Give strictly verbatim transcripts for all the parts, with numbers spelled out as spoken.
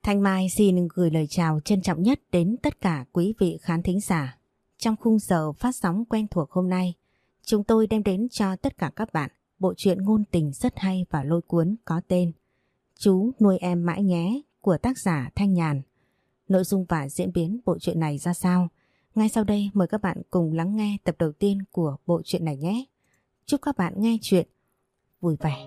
Thanh Mai xin gửi lời chào trân trọng nhất đến tất cả quý vị khán thính giả. Trong khung giờ phát sóng quen thuộc hôm nay, chúng tôi đem đến cho tất cả các bạn bộ truyện ngôn tình rất hay và lôi cuốn có tên Chú nuôi em mãi nhé của tác giả Thanh Nhàn. Nội dung và diễn biến bộ truyện này ra sao? Ngay sau đây mời các bạn cùng lắng nghe tập đầu tiên của bộ truyện này nhé. Chúc các bạn nghe truyện vui vẻ.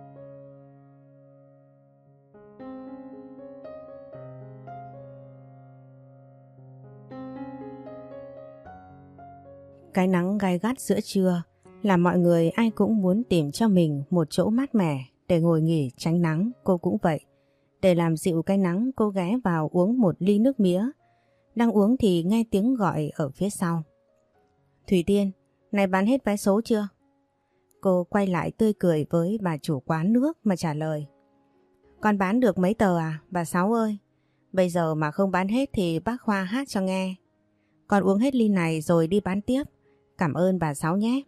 Cái nắng gai gắt giữa trưa làm mọi người ai cũng muốn tìm cho mình một chỗ mát mẻ để ngồi nghỉ tránh nắng. Cô cũng vậy. Để làm dịu cái nắng, cô ghé vào uống một ly nước mía. Đang uống thì nghe tiếng gọi ở phía sau. Thủy Tiên, này bán hết vé số chưa? Cô quay lại tươi cười với bà chủ quán nước mà trả lời. Con bán được mấy tờ à, bà Sáu ơi? Bây giờ mà không bán hết thì bác Khoa hát cho nghe. Con uống hết ly này rồi đi bán tiếp. Cảm ơn bà Sáu nhé.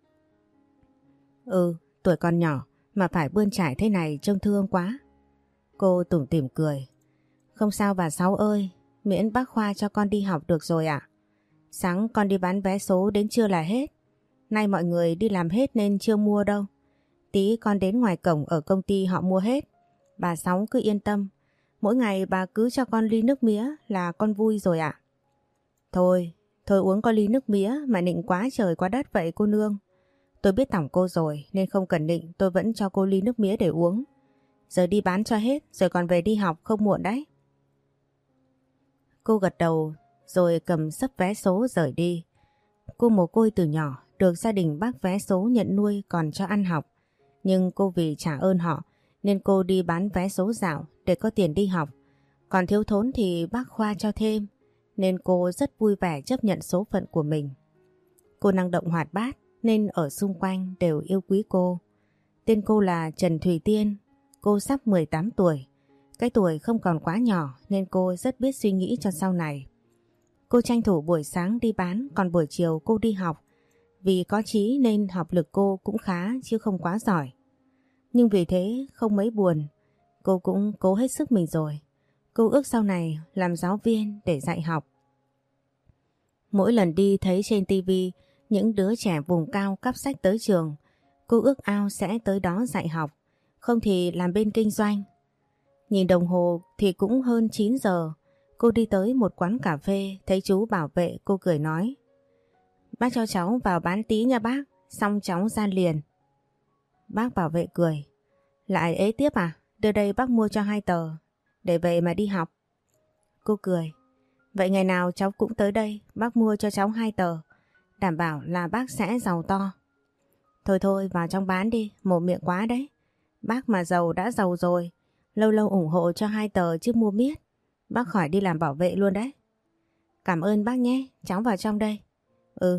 Ừ, tuổi con nhỏ mà phải bươn trải thế này trông thương quá. Cô tủm tỉm cười. Không sao bà Sáu ơi, miễn bác Khoa cho con đi học được rồi ạ. Sáng con đi bán vé số đến trưa là hết. Nay mọi người đi làm hết nên chưa mua đâu. Tí con đến ngoài cổng ở công ty họ mua hết. Bà Sáu cứ yên tâm. Mỗi ngày bà cứ cho con ly nước mía là con vui rồi ạ. Thôi, thôi uống có ly nước mía mà nịnh quá trời quá đất vậy cô nương. Tôi biết tỏng cô rồi nên không cần nịnh, tôi vẫn cho cô ly nước mía để uống. Giờ đi bán cho hết rồi còn về đi học không muộn đấy. Cô gật đầu rồi cầm xấp vé số rời đi. Cô mồ côi từ nhỏ được gia đình bác vé số nhận nuôi còn cho ăn học. Nhưng cô vì trả ơn họ nên cô đi bán vé số dạo để có tiền đi học. Còn thiếu thốn thì bác Khoa cho thêm nên cô rất vui vẻ chấp nhận số phận của mình. Cô năng động hoạt bát nên ở xung quanh đều yêu quý cô. Tên cô là Trần Thủy Tiên, cô sắp mười tám tuổi. Cái tuổi không còn quá nhỏ nên cô rất biết suy nghĩ cho sau này. Cô tranh thủ buổi sáng đi bán còn buổi chiều cô đi học. Vì có chí nên học lực cô cũng khá chứ không quá giỏi. Nhưng vì thế không mấy buồn, cô cũng cố hết sức mình rồi. Cô ước sau này làm giáo viên để dạy học. Mỗi lần đi thấy trên tivi những đứa trẻ vùng cao cắp sách tới trường, cô ước ao sẽ tới đó dạy học, không thì làm bên kinh doanh. Nhìn đồng hồ thì cũng hơn chín giờ, cô đi tới một quán cà phê, thấy chú bảo vệ, cô cười nói. Bác cho cháu vào bán tí nha bác, xong cháu ra liền. Bác bảo vệ cười. Lại ế tiếp à? Đưa đây bác mua cho hai tờ, để về mà đi học. Cô cười. Vậy ngày nào cháu cũng tới đây, bác mua cho cháu hai tờ, đảm bảo là bác sẽ giàu to. Thôi thôi vào trong bán đi, mồm miệng quá đấy. Bác mà giàu đã giàu rồi, lâu lâu ủng hộ cho hai tờ chứ mua miết. Bác khỏi đi làm bảo vệ luôn đấy. Cảm ơn bác nhé, cháu vào trong đây. Ừ.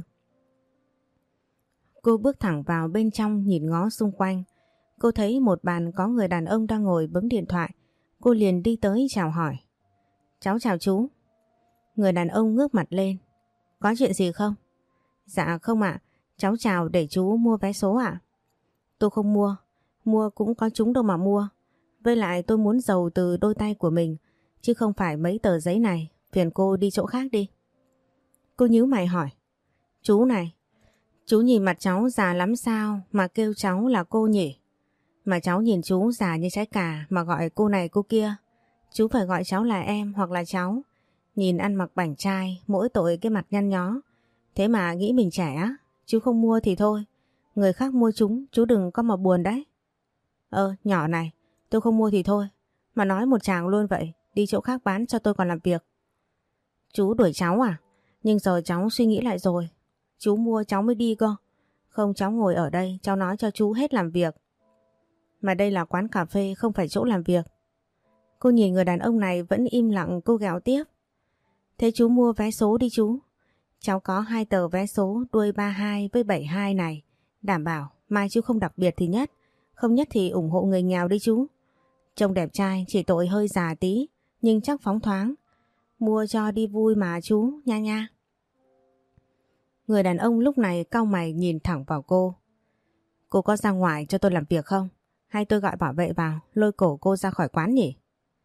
Cô bước thẳng vào bên trong nhìn ngó xung quanh. Cô thấy một bàn có người đàn ông đang ngồi bấm điện thoại. Cô liền đi tới chào hỏi. Cháu chào chú. Người đàn ông ngước mặt lên. Có chuyện gì không? Dạ không ạ, cháu chào để chú mua vé số ạ. Tôi không mua, mua cũng có chúng đâu mà mua. Với lại tôi muốn giàu từ đôi tay của mình, chứ không phải mấy tờ giấy này, phiền cô đi chỗ khác đi. Cô nhíu mày hỏi. Chú này, chú nhìn mặt cháu già lắm sao mà kêu cháu là cô nhỉ? Mà cháu nhìn chú già như trái cà mà gọi cô này cô kia. Chú phải gọi cháu là em hoặc là cháu. Nhìn ăn mặc bảnh trai, mỗi tội cái mặt nhăn nhó. Thế mà nghĩ mình trẻ á, chú không mua thì thôi. Người khác mua chúng, chú đừng có mà buồn đấy. Ờ, nhỏ này, tôi không mua thì thôi. Mà nói một chàng luôn vậy, đi chỗ khác bán cho tôi còn làm việc. Chú đuổi cháu à? Nhưng giờ cháu suy nghĩ lại rồi. Chú mua cháu mới đi cơ. Không cháu ngồi ở đây, cháu nói cho chú hết làm việc. Mà đây là quán cà phê không phải chỗ làm việc. Cô nhìn người đàn ông này vẫn im lặng, cô gào tiếp. Thế chú mua vé số đi chú. Cháu có hai tờ vé số đuôi ba hai với bảy hai này. Đảm bảo mai chú không đặc biệt thì nhất. Không nhất thì ủng hộ người nghèo đi chú. Trông đẹp trai chỉ tội hơi già tí, nhưng chắc phóng thoáng. Mua cho đi vui mà chú, nha nha. Người đàn ông lúc này cau mày nhìn thẳng vào cô. Cô có ra ngoài cho tôi làm việc không? Hay tôi gọi bảo vệ vào lôi cổ cô ra khỏi quán nhỉ?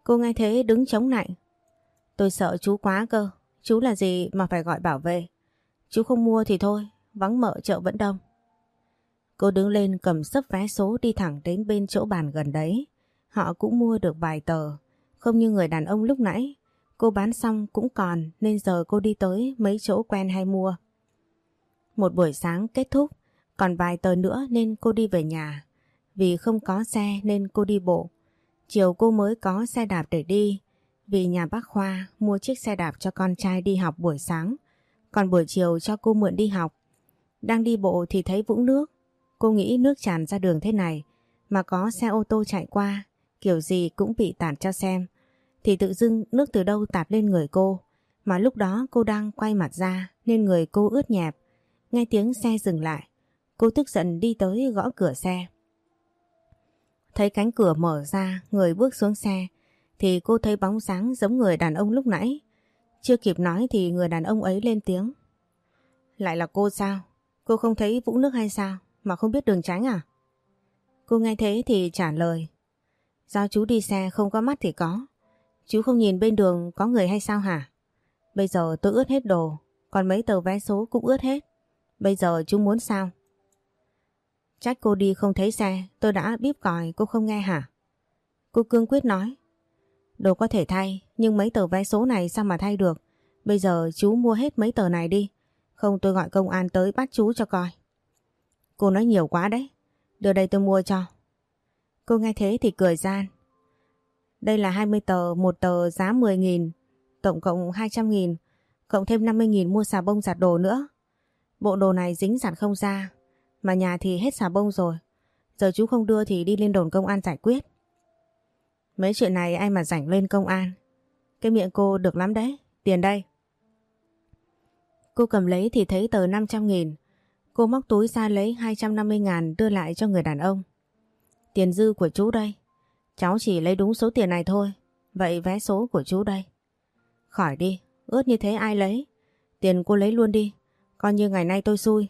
Cô nghe thế đứng chống nạnh. Tôi sợ chú quá cơ. Chú là gì mà phải gọi bảo vệ. Chú không mua thì thôi, vắng mợ chợ vẫn đông. Cô đứng lên cầm xấp vé số đi thẳng đến bên chỗ bàn gần đấy. Họ cũng mua được vài tờ. Không như người đàn ông lúc nãy. Cô bán xong cũng còn nên giờ cô đi tới mấy chỗ quen hay mua. Một buổi sáng kết thúc, còn vài tờ nữa nên cô đi về nhà. Vì không có xe nên cô đi bộ. Chiều cô mới có xe đạp để đi. Vì nhà bác Khoa mua chiếc xe đạp cho con trai đi học buổi sáng. Còn buổi chiều cho cô mượn đi học. Đang đi bộ thì thấy vũng nước. Cô nghĩ nước tràn ra đường thế này mà có xe ô tô chạy qua, kiểu gì cũng bị tạt cho xem. Thì tự dưng nước từ đâu tạt lên người cô. Mà lúc đó cô đang quay mặt ra nên người cô ướt nhẹp. Nghe tiếng xe dừng lại, cô tức giận đi tới gõ cửa xe. Thấy cánh cửa mở ra, người bước xuống xe thì cô thấy bóng dáng giống người đàn ông lúc nãy. Chưa kịp nói thì người đàn ông ấy lên tiếng. Lại là cô sao? Cô không thấy vũng nước hay sao? Mà không biết đường tránh à? Cô nghe thế thì trả lời. Do chú đi xe không có mắt thì có. Chú không nhìn bên đường có người hay sao hả? Bây giờ tôi ướt hết đồ, còn mấy tờ vé số cũng ướt hết. Bây giờ chú muốn sao? Trách cô đi không thấy xe, tôi đã bíp còi cô không nghe hả? Cô cương quyết nói. Đồ có thể thay, nhưng mấy tờ vé số này sao mà thay được? Bây giờ chú mua hết mấy tờ này đi, không tôi gọi công an tới bắt chú cho coi. Cô nói nhiều quá đấy, đưa đây tôi mua cho. Cô nghe thế thì cười gian. Đây là hai mươi tờ, một tờ giá mười nghìn, tổng cộng hai trăm nghìn, cộng thêm năm mươi nghìn mua xà bông giặt đồ nữa. Bộ đồ này dính giặt không ra, mà nhà thì hết xà bông rồi. Giờ chú không đưa thì đi lên đồn công an giải quyết. Mấy chuyện này ai mà rảnh lên công an. Cái miệng cô được lắm đấy, tiền đây. Cô cầm lấy thì thấy tờ năm trăm nghìn. Cô móc túi ra lấy hai trăm năm mươi ngàn đưa lại cho người đàn ông. Tiền dư của chú đây. Cháu chỉ lấy đúng số tiền này thôi. Vậy vé số của chú đây. Khỏi đi, ướt như thế ai lấy. Tiền cô lấy luôn đi, coi như ngày nay tôi xui.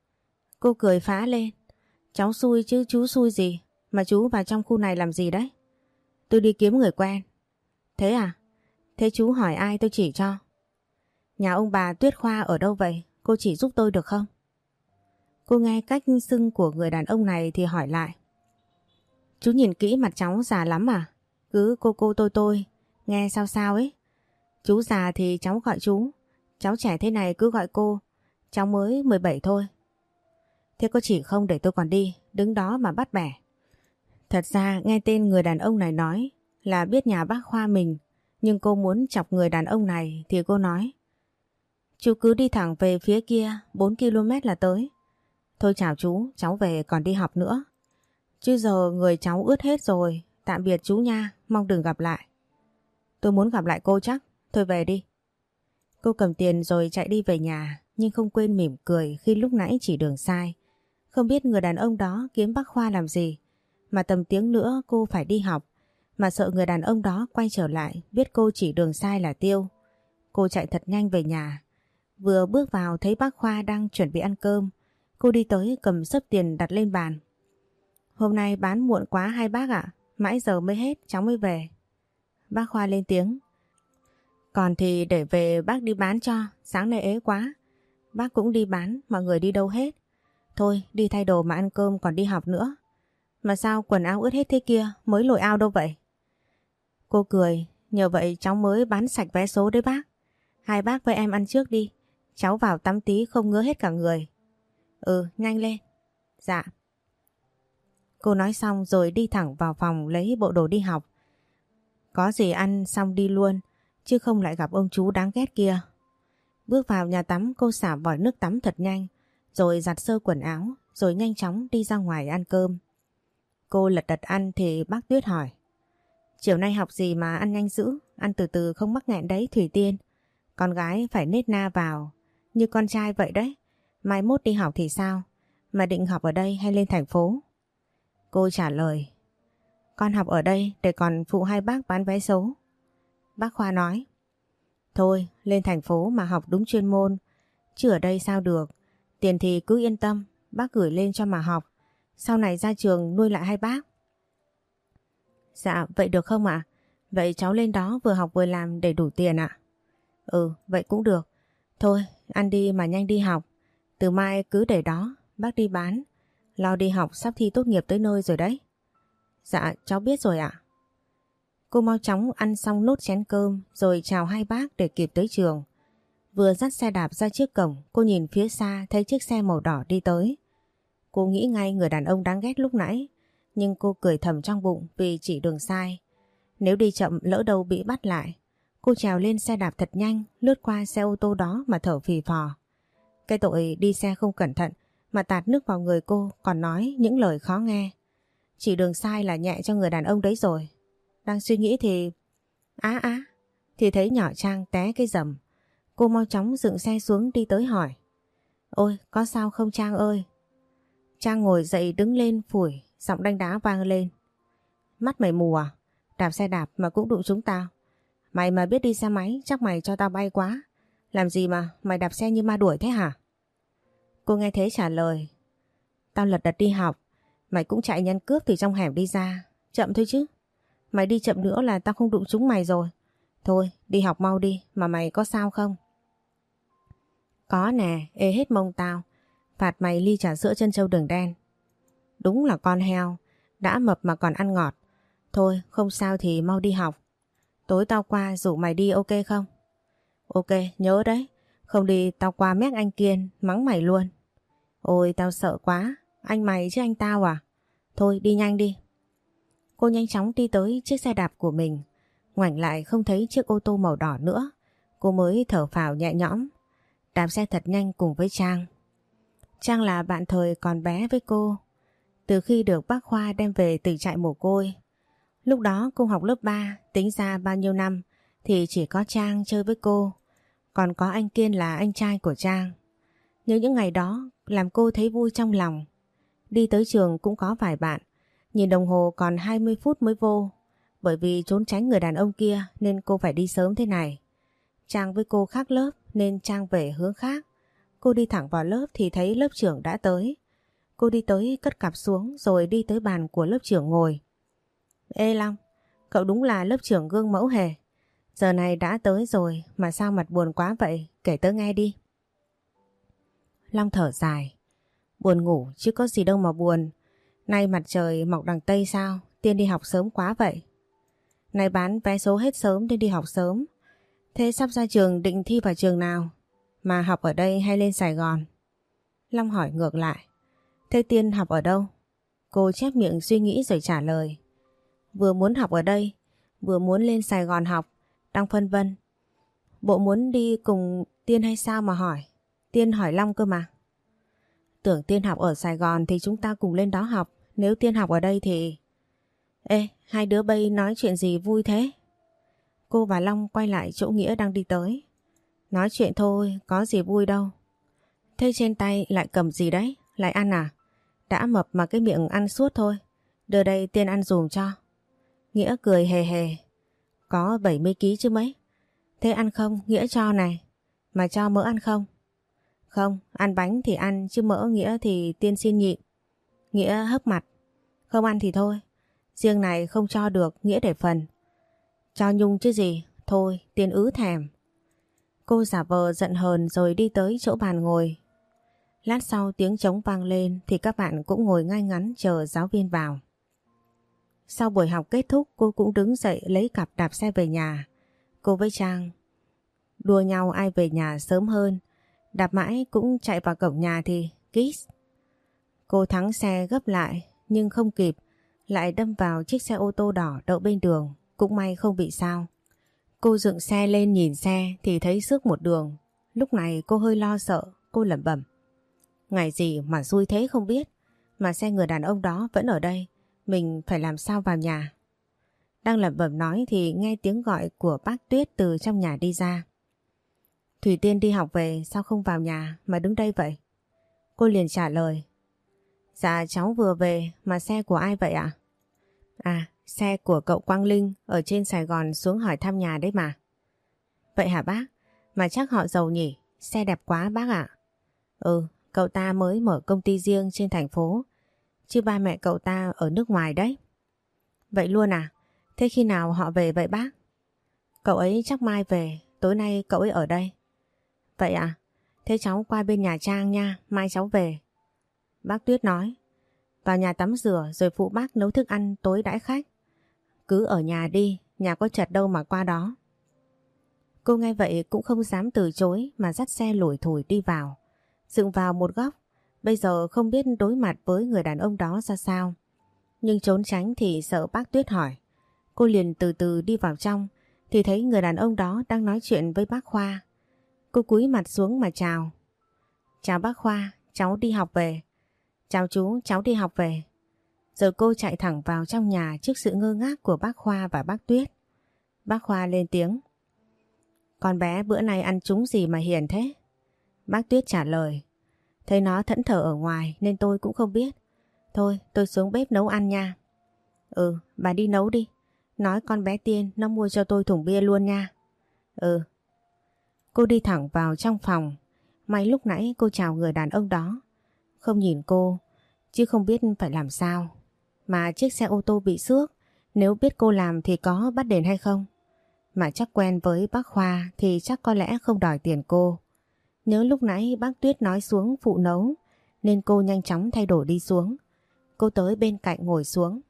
Cô cười phá lên. Cháu xui chứ chú xui gì. Mà chú vào trong khu này làm gì đấy? Tôi đi kiếm người quen. Thế à? Thế chú hỏi ai tôi chỉ cho. Nhà ông bà Tuyết Khoa ở đâu vậy? Cô chỉ giúp tôi được không? Cô nghe cách xưng của người đàn ông này thì hỏi lại. Chú nhìn kỹ mặt cháu già lắm à? Cứ cô cô tôi tôi, nghe sao sao ấy. Chú già thì cháu gọi chú. Cháu trẻ thế này cứ gọi cô. Cháu mới mười bảy thôi. Thế có chỉ không để tôi còn đi, đứng đó mà bắt bẻ. Thật ra nghe tên người đàn ông này nói là biết nhà bác Khoa mình. Nhưng cô muốn chọc người đàn ông này thì cô nói. Chú cứ đi thẳng về phía kia, bốn ki lô mét là tới. Thôi chào chú, cháu về còn đi học nữa. Chứ giờ người cháu ướt hết rồi, tạm biệt chú nha, mong đừng gặp lại. Tôi muốn gặp lại cô chắc, thôi về đi. Cô cầm tiền rồi chạy đi về nhà, nhưng không quên mỉm cười khi lúc nãy chỉ đường sai. Không biết người đàn ông đó kiếm bác Khoa làm gì, mà tầm tiếng nữa cô phải đi học, mà sợ người đàn ông đó quay trở lại biết cô chỉ đường sai là tiêu. Cô chạy thật nhanh về nhà. Vừa bước vào thấy bác Khoa đang chuẩn bị ăn cơm. Cô đi tới cầm xấp tiền đặt lên bàn. Hôm nay bán muộn quá hai bác ạ, mãi giờ mới hết cháu mới về. Bác Khoa lên tiếng. Còn thì để về bác đi bán cho, sáng nay ế quá. Bác cũng đi bán, mọi người đi đâu hết. Thôi đi thay đồ mà ăn cơm còn đi học nữa. Mà sao quần áo ướt hết thế kia, mới lội ao đâu vậy? Cô cười, nhờ vậy cháu mới bán sạch vé số đấy bác. Hai bác với em ăn trước đi, cháu vào tắm tí không ngứa hết cả người. Ừ, nhanh lên. Dạ. Cô nói xong rồi đi thẳng vào phòng lấy bộ đồ đi học. Có gì ăn xong đi luôn, chứ không lại gặp ông chú đáng ghét kia. Bước vào nhà tắm cô xả vòi nước tắm thật nhanh, rồi giặt sơ quần áo, rồi nhanh chóng đi ra ngoài ăn cơm. Cô lật đật ăn thì bác Tuyết hỏi. Chiều nay học gì mà ăn nhanh dữ, ăn từ từ không mắc nghẹn đấy Thủy Tiên. Con gái phải nết na vào, như con trai vậy đấy. Mai mốt đi học thì sao? Mà định học ở đây hay lên thành phố? Cô trả lời. Con học ở đây để còn phụ hai bác bán vé số. Bác Khoa nói. Thôi lên thành phố mà học đúng chuyên môn, chứ ở đây sao được. Tiền thì cứ yên tâm, bác gửi lên cho mà học. Sau này ra trường nuôi lại hai bác. Dạ vậy được không ạ? Vậy cháu lên đó vừa học vừa làm để đủ tiền ạ? Ừ, vậy cũng được. Thôi, ăn đi mà nhanh đi học. Từ mai cứ để đó, bác đi bán. Lo đi học, sắp thi tốt nghiệp tới nơi rồi đấy. Dạ, cháu biết rồi ạ. Cô mau chóng ăn xong nốt chén cơm rồi chào hai bác để kịp tới trường. Vừa dắt xe đạp ra trước cổng, cô nhìn phía xa thấy chiếc xe màu đỏ đi tới. Cô nghĩ ngay người đàn ông đáng ghét lúc nãy, nhưng cô cười thầm trong bụng vì chỉ đường sai. Nếu đi chậm lỡ đâu bị bắt lại. Cô trèo lên xe đạp thật nhanh, lướt qua xe ô tô đó mà thở phì phò. Cái tội đi xe không cẩn thận mà tạt nước vào người cô còn nói những lời khó nghe. Chỉ đường sai là nhẹ cho người đàn ông đấy rồi. Đang suy nghĩ thì... Á á, thì thấy nhỏ Trang té cái rầm. Cô mau chóng dựng xe xuống đi tới hỏi. Ôi, có sao không Trang ơi? Trang ngồi dậy đứng lên phủi, giọng đanh đá vang lên. Mắt mày mù à? Đạp xe đạp mà cũng đụng chúng tao. Mày mà biết đi xe máy chắc mày cho tao bay quá. Làm gì mà mày đạp xe như ma đuổi thế hả? Cô nghe thế trả lời. Tao lật đật đi học. Mày cũng chạy nhân cướp từ trong hẻm đi ra. Chậm thôi chứ. Mày đi chậm nữa là tao không đụng chúng mày rồi. Thôi đi học mau đi. Mà mày có sao không? Có nè, ê hết mông tao. Phạt mày ly trà sữa trân châu đường đen. Đúng là con heo. Đã mập mà còn ăn ngọt. Thôi không sao thì mau đi học. Tối tao qua rủ mày đi ok không? Ok, nhớ đấy. Không đi tao qua mét anh Kiên, mắng mày luôn. Ôi tao sợ quá. Anh mày chứ anh tao à? Thôi đi nhanh đi. Cô nhanh chóng đi tới chiếc xe đạp của mình. Ngoảnh lại không thấy chiếc ô tô màu đỏ nữa. Cô mới thở phào nhẹ nhõm. Đạp xe thật nhanh cùng với Trang. Trang là bạn thời còn bé với cô. Từ khi được bác Khoa đem về từ trại mồ côi. Lúc đó cô học lớp ba, tính ra bao nhiêu năm thì chỉ có Trang chơi với cô. Còn có anh Kiên là anh trai của Trang. Nhớ những ngày đó làm cô thấy vui trong lòng. Đi tới trường cũng có vài bạn. Nhìn đồng hồ còn hai mươi phút mới vô. Bởi vì trốn tránh người đàn ông kia nên cô phải đi sớm thế này. Trang với cô khác lớp nên Trang về hướng khác. Cô đi thẳng vào lớp thì thấy lớp trưởng đã tới. Cô đi tới cất cặp xuống rồi đi tới bàn của lớp trưởng ngồi. Ê Long, cậu đúng là lớp trưởng gương mẫu hề. Giờ này đã tới rồi mà sao mặt buồn quá vậy, kể tớ nghe đi. Long thở dài. Buồn ngủ chứ có gì đâu mà buồn. Nay mặt trời mọc đằng Tây sao, Tiên đi học sớm quá vậy. Nay bán vé số hết sớm nên đi học sớm. Thế sắp ra trường định thi vào trường nào? Mà học ở đây hay lên Sài Gòn? Long hỏi ngược lại. Thế Tiên học ở đâu? Cô chép miệng suy nghĩ rồi trả lời. Vừa muốn học ở đây, vừa muốn lên Sài Gòn học, đang phân vân. Bộ muốn đi cùng Tiên hay sao mà hỏi? Tiên hỏi Long cơ mà. Tưởng Tiên học ở Sài Gòn thì chúng ta cùng lên đó học. Nếu Tiên học ở đây thì... Ê, hai đứa bay nói chuyện gì vui thế? Cô và Long quay lại chỗ Nghĩa đang đi tới. Nói chuyện thôi, có gì vui đâu. Thế trên tay lại cầm gì đấy? Lại ăn à? Đã mập mà cái miệng ăn suốt thôi. Đưa đây Tiên ăn dùm cho. Nghĩa cười hề hề. Có bảy mươi ký chứ mấy. Thế ăn không? Nghĩa cho này. Mà cho mỡ ăn không? Không, ăn bánh thì ăn chứ mỡ Nghĩa thì Tiên xin nhịn. Nghĩa hấp mặt. Không ăn thì thôi. Riêng này không cho được, Nghĩa để phần. Cho Nhung chứ gì. Thôi, Tiên ứ thèm. Cô giả vờ giận hờn rồi đi tới chỗ bàn ngồi. Lát sau tiếng trống vang lên thì các bạn cũng ngồi ngay ngắn chờ giáo viên vào. Sau buổi học kết thúc cô cũng đứng dậy lấy cặp đạp xe về nhà. Cô với Trang đua nhau ai về nhà sớm hơn. Đạp mãi cũng chạy vào cổng nhà thì kiss. Cô thắng xe gấp lại nhưng không kịp. Lại đâm vào chiếc xe ô tô đỏ đậu bên đường. Cũng may không bị sao. Cô dựng xe lên nhìn xe thì thấy xước một đường. Lúc này cô hơi lo sợ. Cô lẩm bẩm. Ngày gì mà xui thế không biết. Mà xe người đàn ông đó vẫn ở đây. Mình phải làm sao vào nhà. Đang lẩm bẩm nói thì nghe tiếng gọi của bác Tuyết từ trong nhà đi ra. Thủy Tiên đi học về sao không vào nhà mà đứng đây vậy? Cô liền trả lời. Dạ cháu vừa về mà xe của ai vậy ạ? À xe của cậu Quang Linh ở trên Sài Gòn xuống hỏi thăm nhà đấy mà. Vậy hả bác? Mà chắc họ giàu nhỉ? Xe đẹp quá bác ạ. Ừ, cậu ta mới mở công ty riêng trên thành phố. Chứ ba mẹ cậu ta ở nước ngoài đấy. Vậy luôn à? Thế khi nào họ về vậy bác? Cậu ấy chắc mai về, tối nay cậu ấy ở đây. Vậy à? Thế cháu qua bên nhà Trang nha, mai cháu về. Bác Tuyết nói. Vào nhà tắm rửa rồi phụ bác nấu thức ăn tối đãi khách. Cứ ở nhà đi, nhà có chật đâu mà qua đó. Cô nghe vậy cũng không dám từ chối mà dắt xe lủi thủi đi vào. Dựng vào một góc, bây giờ không biết đối mặt với người đàn ông đó ra sao. Nhưng trốn tránh thì sợ bác Tuyết hỏi. Cô liền từ từ đi vào trong thì thấy người đàn ông đó đang nói chuyện với bác Khoa. Cô cúi mặt xuống mà chào. Chào bác Khoa, cháu đi học về. Chào chú, cháu đi học về. Giờ cô chạy thẳng vào trong nhà trước sự ngơ ngác của bác Khoa và bác Tuyết. Bác Khoa lên tiếng. Con bé bữa nay ăn trúng gì mà hiền thế? Bác Tuyết trả lời. Thấy nó thẫn thờ ở ngoài nên tôi cũng không biết. Thôi tôi xuống bếp nấu ăn nha. Ừ, bà đi nấu đi. Nói con bé Tiên nó mua cho tôi thùng bia luôn nha. Ừ. Cô đi thẳng vào trong phòng. May lúc nãy cô chào người đàn ông đó. Không nhìn cô, chứ không biết phải làm sao. Mà chiếc xe ô tô bị xước, nếu biết cô làm thì có bắt đền hay không? Mà chắc quen với bác Khoa thì chắc có lẽ không đòi tiền cô. Nhớ lúc nãy bác Tuyết nói xuống phụ nấu, nên cô nhanh chóng thay đổi đi xuống. Cô tới bên cạnh ngồi xuống.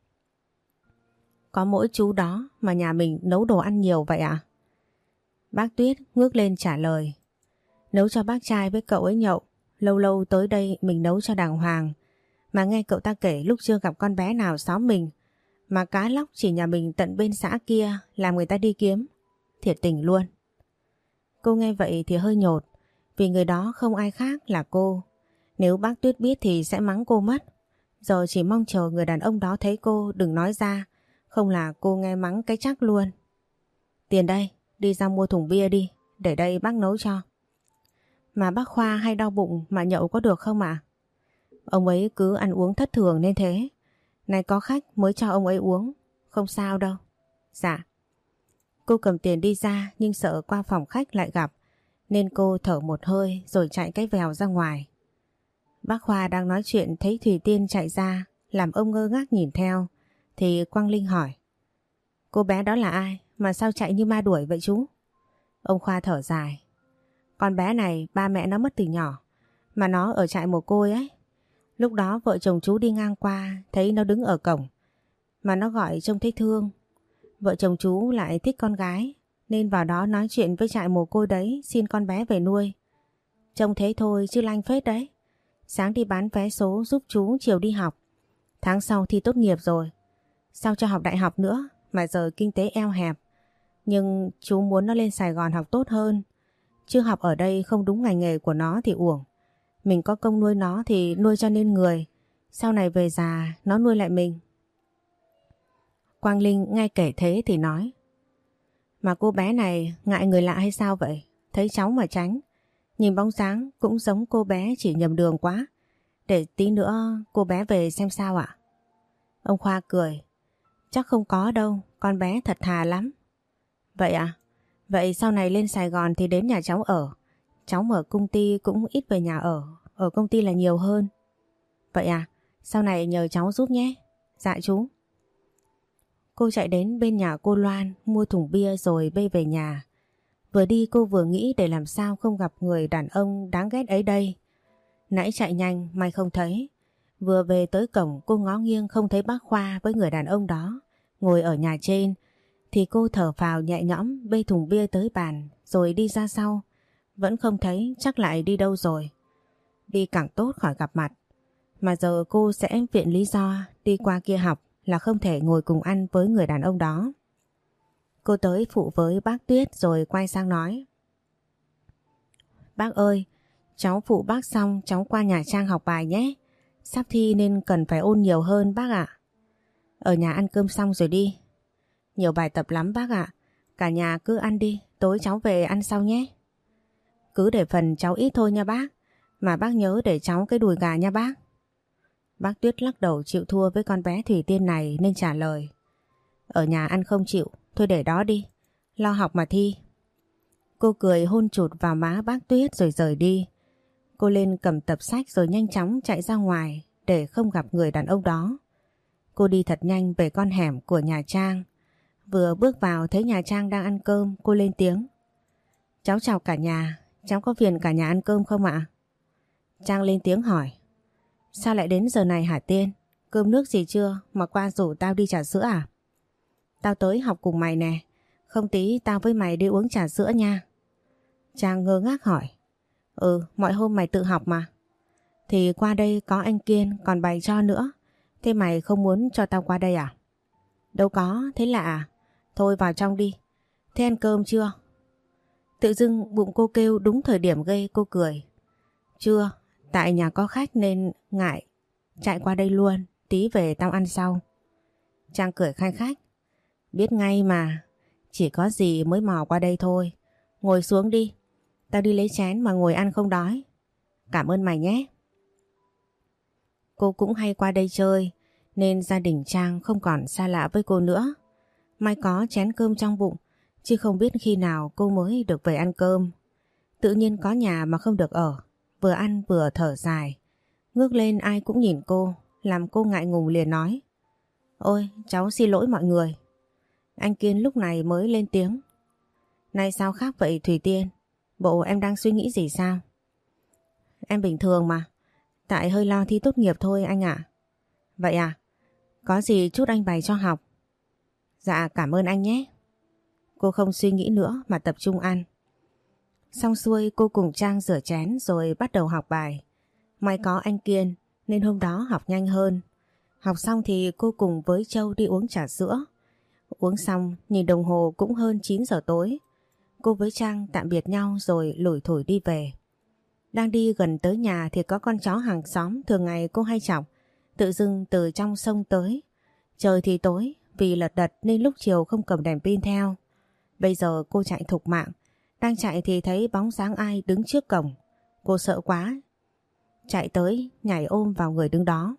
Có mỗi chú đó mà nhà mình nấu đồ ăn nhiều vậy à? Bác Tuyết ngước lên trả lời. Nấu cho bác trai với cậu ấy nhậu. Lâu lâu tới đây mình nấu cho đàng hoàng. Mà nghe cậu ta kể lúc chưa gặp con bé nào xóm mình mà cá lóc chỉ nhà mình tận bên xã kia làm người ta đi kiếm. Thiệt tình luôn. Cô nghe vậy thì hơi nhột, vì người đó không ai khác là cô. Nếu bác Tuyết biết thì sẽ mắng cô mất. Giờ chỉ mong chờ người đàn ông đó thấy cô đừng nói ra, không là cô nghe mắng cái chắc luôn. Tiền đây, đi ra mua thùng bia đi, để đây bác nấu cho. Mà bác Khoa hay đau bụng mà nhậu có được không ạ? Ông ấy cứ ăn uống thất thường nên thế. Này có khách mới cho ông ấy uống. Không sao đâu. Dạ. Cô cầm tiền đi ra nhưng sợ qua phòng khách lại gặp, nên cô thở một hơi rồi chạy cái vèo ra ngoài. Bác Khoa đang nói chuyện thấy Thùy Tiên chạy ra, làm ông ngơ ngác nhìn theo, thì Quang Linh hỏi. Cô bé đó là ai mà sao chạy như ma đuổi vậy chú? Ông Khoa thở dài. Con bé này ba mẹ nó mất từ nhỏ, mà nó ở trại mồ côi ấy. Lúc đó vợ chồng chú đi ngang qua thấy nó đứng ở cổng, mà nó gọi trông thấy thương. Vợ chồng chú lại thích con gái nên vào đó nói chuyện với trại mồ côi đấy xin con bé về nuôi. Trông thế thôi chứ lanh phết đấy. Sáng đi bán vé số giúp chú, chiều đi học. Tháng sau thi tốt nghiệp rồi. Sao cho học đại học nữa mà giờ kinh tế eo hẹp. Nhưng chú muốn nó lên Sài Gòn học tốt hơn. Chứ học ở đây không đúng ngành nghề của nó thì uổng. Mình có công nuôi nó thì nuôi cho nên người. Sau này về già nó nuôi lại mình. Quang Linh nghe kể thế thì nói. Mà cô bé này ngại người lạ hay sao vậy? Thấy cháu mà tránh. Nhìn bóng dáng cũng giống cô bé, chỉ nhầm đường quá. Để tí nữa cô bé về xem sao ạ? Ông Khoa cười. Chắc không có đâu, con bé thật thà lắm. Vậy à? Vậy sau này lên Sài Gòn thì đến nhà cháu ở. Cháu mở công ty cũng ít về nhà ở, ở công ty là nhiều hơn. Vậy à? Sau này nhờ cháu giúp nhé. Dạ chú. Cô chạy đến bên nhà cô Loan mua thùng bia rồi bê về nhà. Vừa đi cô vừa nghĩ để làm sao không gặp người đàn ông đáng ghét ấy đây. Nãy chạy nhanh may không thấy. Vừa về tới cổng cô ngó nghiêng không thấy bác Khoa với người đàn ông đó ngồi ở nhà trên, thì cô thở phào nhẹ nhõm bê thùng bia tới bàn rồi đi ra sau. Vẫn không thấy, chắc lại đi đâu rồi. Đi càng tốt khỏi gặp mặt. Mà giờ cô sẽ viện lý do đi qua kia học là không thể ngồi cùng ăn với người đàn ông đó. Cô tới phụ với bác Tuyết rồi quay sang nói. Bác ơi, cháu phụ bác xong cháu qua nhà Trang học bài nhé. Sắp thi nên cần phải ôn nhiều hơn bác ạ. Ở nhà ăn cơm xong rồi đi. Nhiều bài tập lắm bác ạ. Cả nhà cứ ăn đi, tối cháu về ăn sau nhé. Cứ để phần cháu ít thôi nha bác. Mà bác nhớ để cháu cái đùi gà nha bác. Bác Tuyết lắc đầu chịu thua với con bé Thủy Tiên này nên trả lời. Ở nhà ăn không chịu, thôi để đó đi. Lo học mà thi. Cô cười hôn chụt vào má bác Tuyết rồi rời đi. Cô lên cầm tập sách rồi nhanh chóng chạy ra ngoài để không gặp người đàn ông đó. Cô đi thật nhanh về con hẻm của nhà Trang. Vừa bước vào thấy nhà Trang đang ăn cơm, cô lên tiếng. Cháu chào cả nhà, cháu có phiền cả nhà ăn cơm không ạ? Trang lên tiếng hỏi. Sao lại đến giờ này hả Tiên? Cơm nước gì chưa mà qua rủ tao đi trà sữa à? Tao tới học cùng mày nè, không tí tao với mày đi uống trà sữa nha. Trang ngơ ngác hỏi. Ừ, mọi hôm mày tự học mà. Thì qua đây có anh Kiên còn bày cho nữa. Thế mày không muốn cho tao qua đây à? Đâu có, thế lạ à? Thôi vào trong đi. Thế ăn cơm chưa? Tự dưng bụng cô kêu đúng thời điểm gây cô cười. Chưa, tại nhà có khách nên ngại. Chạy qua đây luôn, tí về tao ăn sau. Trang cười khanh khách. Biết ngay mà, chỉ có gì mới mò qua đây thôi. Ngồi xuống đi, tao đi lấy chén mà ngồi ăn không đói. Cảm ơn mày nhé. Cô cũng hay qua đây chơi nên gia đình Trang không còn xa lạ với cô nữa. May có chén cơm trong bụng, chứ không biết khi nào cô mới được về ăn cơm. Tự nhiên có nhà mà không được ở, vừa ăn vừa thở dài. Ngước lên ai cũng nhìn cô, làm cô ngại ngùng liền nói. Ôi, cháu xin lỗi mọi người. Anh Kiên lúc này mới lên tiếng. Này sao khác vậy Thùy Tiên? Bộ em đang suy nghĩ gì sao? Em bình thường mà, tại hơi lo thi tốt nghiệp thôi anh ạ. Vậy à? Có gì chút anh bày cho học. Dạ cảm ơn anh nhé. Cô không suy nghĩ nữa mà tập trung ăn. Xong xuôi cô cùng Trang rửa chén rồi bắt đầu học bài. May có anh Kiên nên hôm đó học nhanh hơn. Học xong thì cô cùng với Châu đi uống trà sữa. Uống xong nhìn đồng hồ cũng hơn chín giờ tối. Cô với Trang tạm biệt nhau rồi lủi thủi đi về. Đang đi gần tới nhà thì có con chó hàng xóm thường ngày cô hay chọc, tự dưng từ trong sông tới. Trời thì tối, vì lật đật nên lúc chiều không cầm đèn pin theo. Bây giờ cô chạy thục mạng, đang chạy thì thấy bóng dáng ai đứng trước cổng. Cô sợ quá, chạy tới nhảy ôm vào người đứng đó.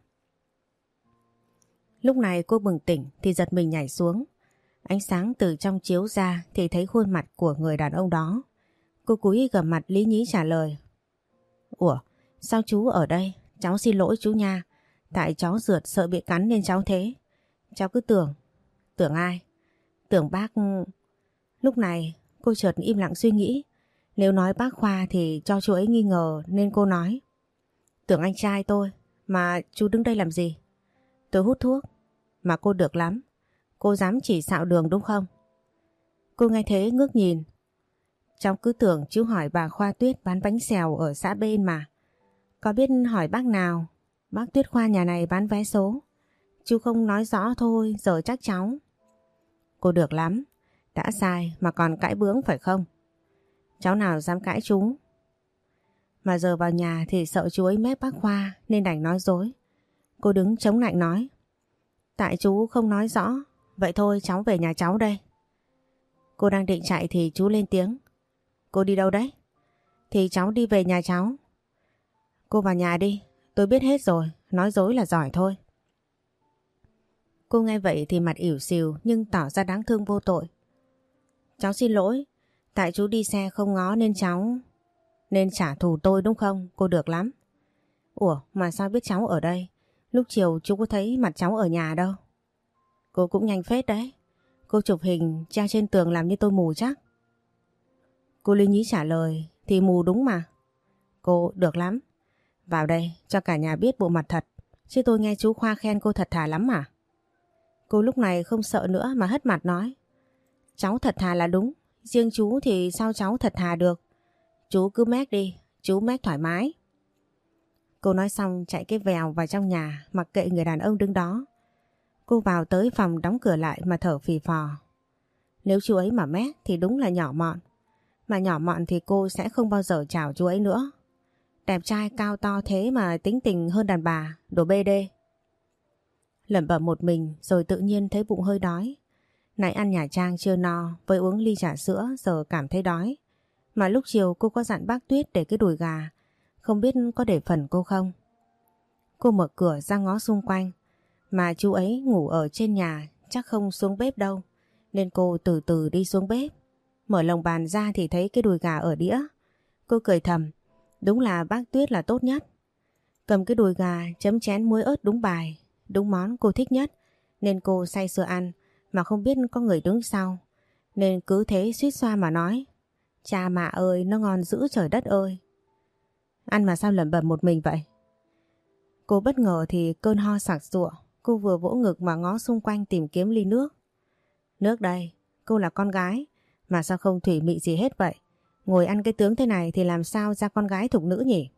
Lúc này cô bừng tỉnh thì giật mình nhảy xuống. Ánh sáng từ trong chiếu ra thì thấy khuôn mặt của người đàn ông đó. Cô cúi gằm mặt lý nhí trả lời. Ủa, sao chú ở đây? Cháu xin lỗi chú nha. Tại cháu rượt sợ bị cắn nên cháu thế. Cháu cứ tưởng. Tưởng ai? Tưởng bác... Lúc này cô chợt im lặng suy nghĩ. Nếu nói bác Khoa thì cho chú ấy nghi ngờ nên cô nói. Tưởng anh trai tôi. Mà chú đứng đây làm gì? Tôi hút thuốc. Mà cô được lắm. Cô dám chỉ xạo đường đúng không? Cô nghe thế ngước nhìn. Cháu cứ tưởng chú hỏi bà Khoa Tuyết bán bánh xèo ở xã bên mà. Có biết hỏi bác nào? Bác Tuyết Khoa nhà này bán vé số. Chú không nói rõ thôi, giờ chắc cháu. Cô được lắm. Đã sai mà còn cãi bướng phải không? Cháu nào dám cãi chú? Mà giờ vào nhà thì sợ chú ấy mép bác Khoa nên đành nói dối. Cô đứng chống lạnh nói. Tại chú không nói rõ. Vậy thôi cháu về nhà cháu đây. Cô đang định chạy thì chú lên tiếng. Cô đi đâu đấy? Thì cháu đi về nhà cháu. Cô vào nhà đi. Tôi biết hết rồi. Nói dối là giỏi thôi. Cô nghe vậy thì mặt ỉu xìu nhưng tỏ ra đáng thương vô tội. Cháu xin lỗi. Tại chú đi xe không ngó nên cháu... Nên trả thù tôi đúng không? Cô được lắm. Ủa mà sao biết cháu ở đây? Lúc chiều chú có thấy mặt cháu ở nhà đâu. Cô cũng nhanh phết đấy. Cô chụp hình treo trên tường làm như tôi mù chắc. Cô lý nhí trả lời. Thì mù đúng mà. Cô được lắm. Vào đây cho cả nhà biết bộ mặt thật. Chứ tôi nghe chú Khoa khen cô thật thà lắm mà. Cô lúc này không sợ nữa mà hất mặt nói. Cháu thật thà là đúng. Riêng chú thì sao cháu thật thà được. Chú cứ mét đi. Chú mét thoải mái. Cô nói xong chạy cái vèo vào trong nhà mặc kệ người đàn ông đứng đó. Cô vào tới phòng đóng cửa lại mà thở phì phò. Nếu chú ấy mà mét thì đúng là nhỏ mọn. Mà nhỏ mọn thì cô sẽ không bao giờ chào chú ấy nữa. Đẹp trai cao to thế mà tính tình hơn đàn bà, đồ bê đê. Lẩm bẩm một mình rồi tự nhiên thấy bụng hơi đói. Nãy ăn nhà Trang chưa no với uống ly trà sữa giờ cảm thấy đói. Mà lúc chiều cô có dặn bác Tuyết để cái đùi gà. Không biết có để phần cô không? Cô mở cửa ra ngó xung quanh. Mà chú ấy ngủ ở trên nhà chắc không xuống bếp đâu. Nên cô từ từ đi xuống bếp. Mở lồng bàn ra thì thấy cái đùi gà ở đĩa. Cô cười thầm. Đúng là bác Tuyết là tốt nhất. Cầm cái đùi gà chấm chén muối ớt đúng bài. Đúng món cô thích nhất. Nên cô say sưa ăn. mà không biết có người đứng sau, nên cứ thế suýt xoa mà nói. Cha mạ ơi, nó ngon dữ trời đất ơi. Ăn mà sao lẩm bẩm một mình vậy? Cô bất ngờ thì cơn ho sặc sụa. Cô vừa vỗ ngực mà ngó xung quanh tìm kiếm ly nước. Nước đây, cô là con gái, mà sao không thủy mị gì hết vậy? Ngồi ăn cái tướng thế này thì làm sao ra con gái thục nữ nhỉ?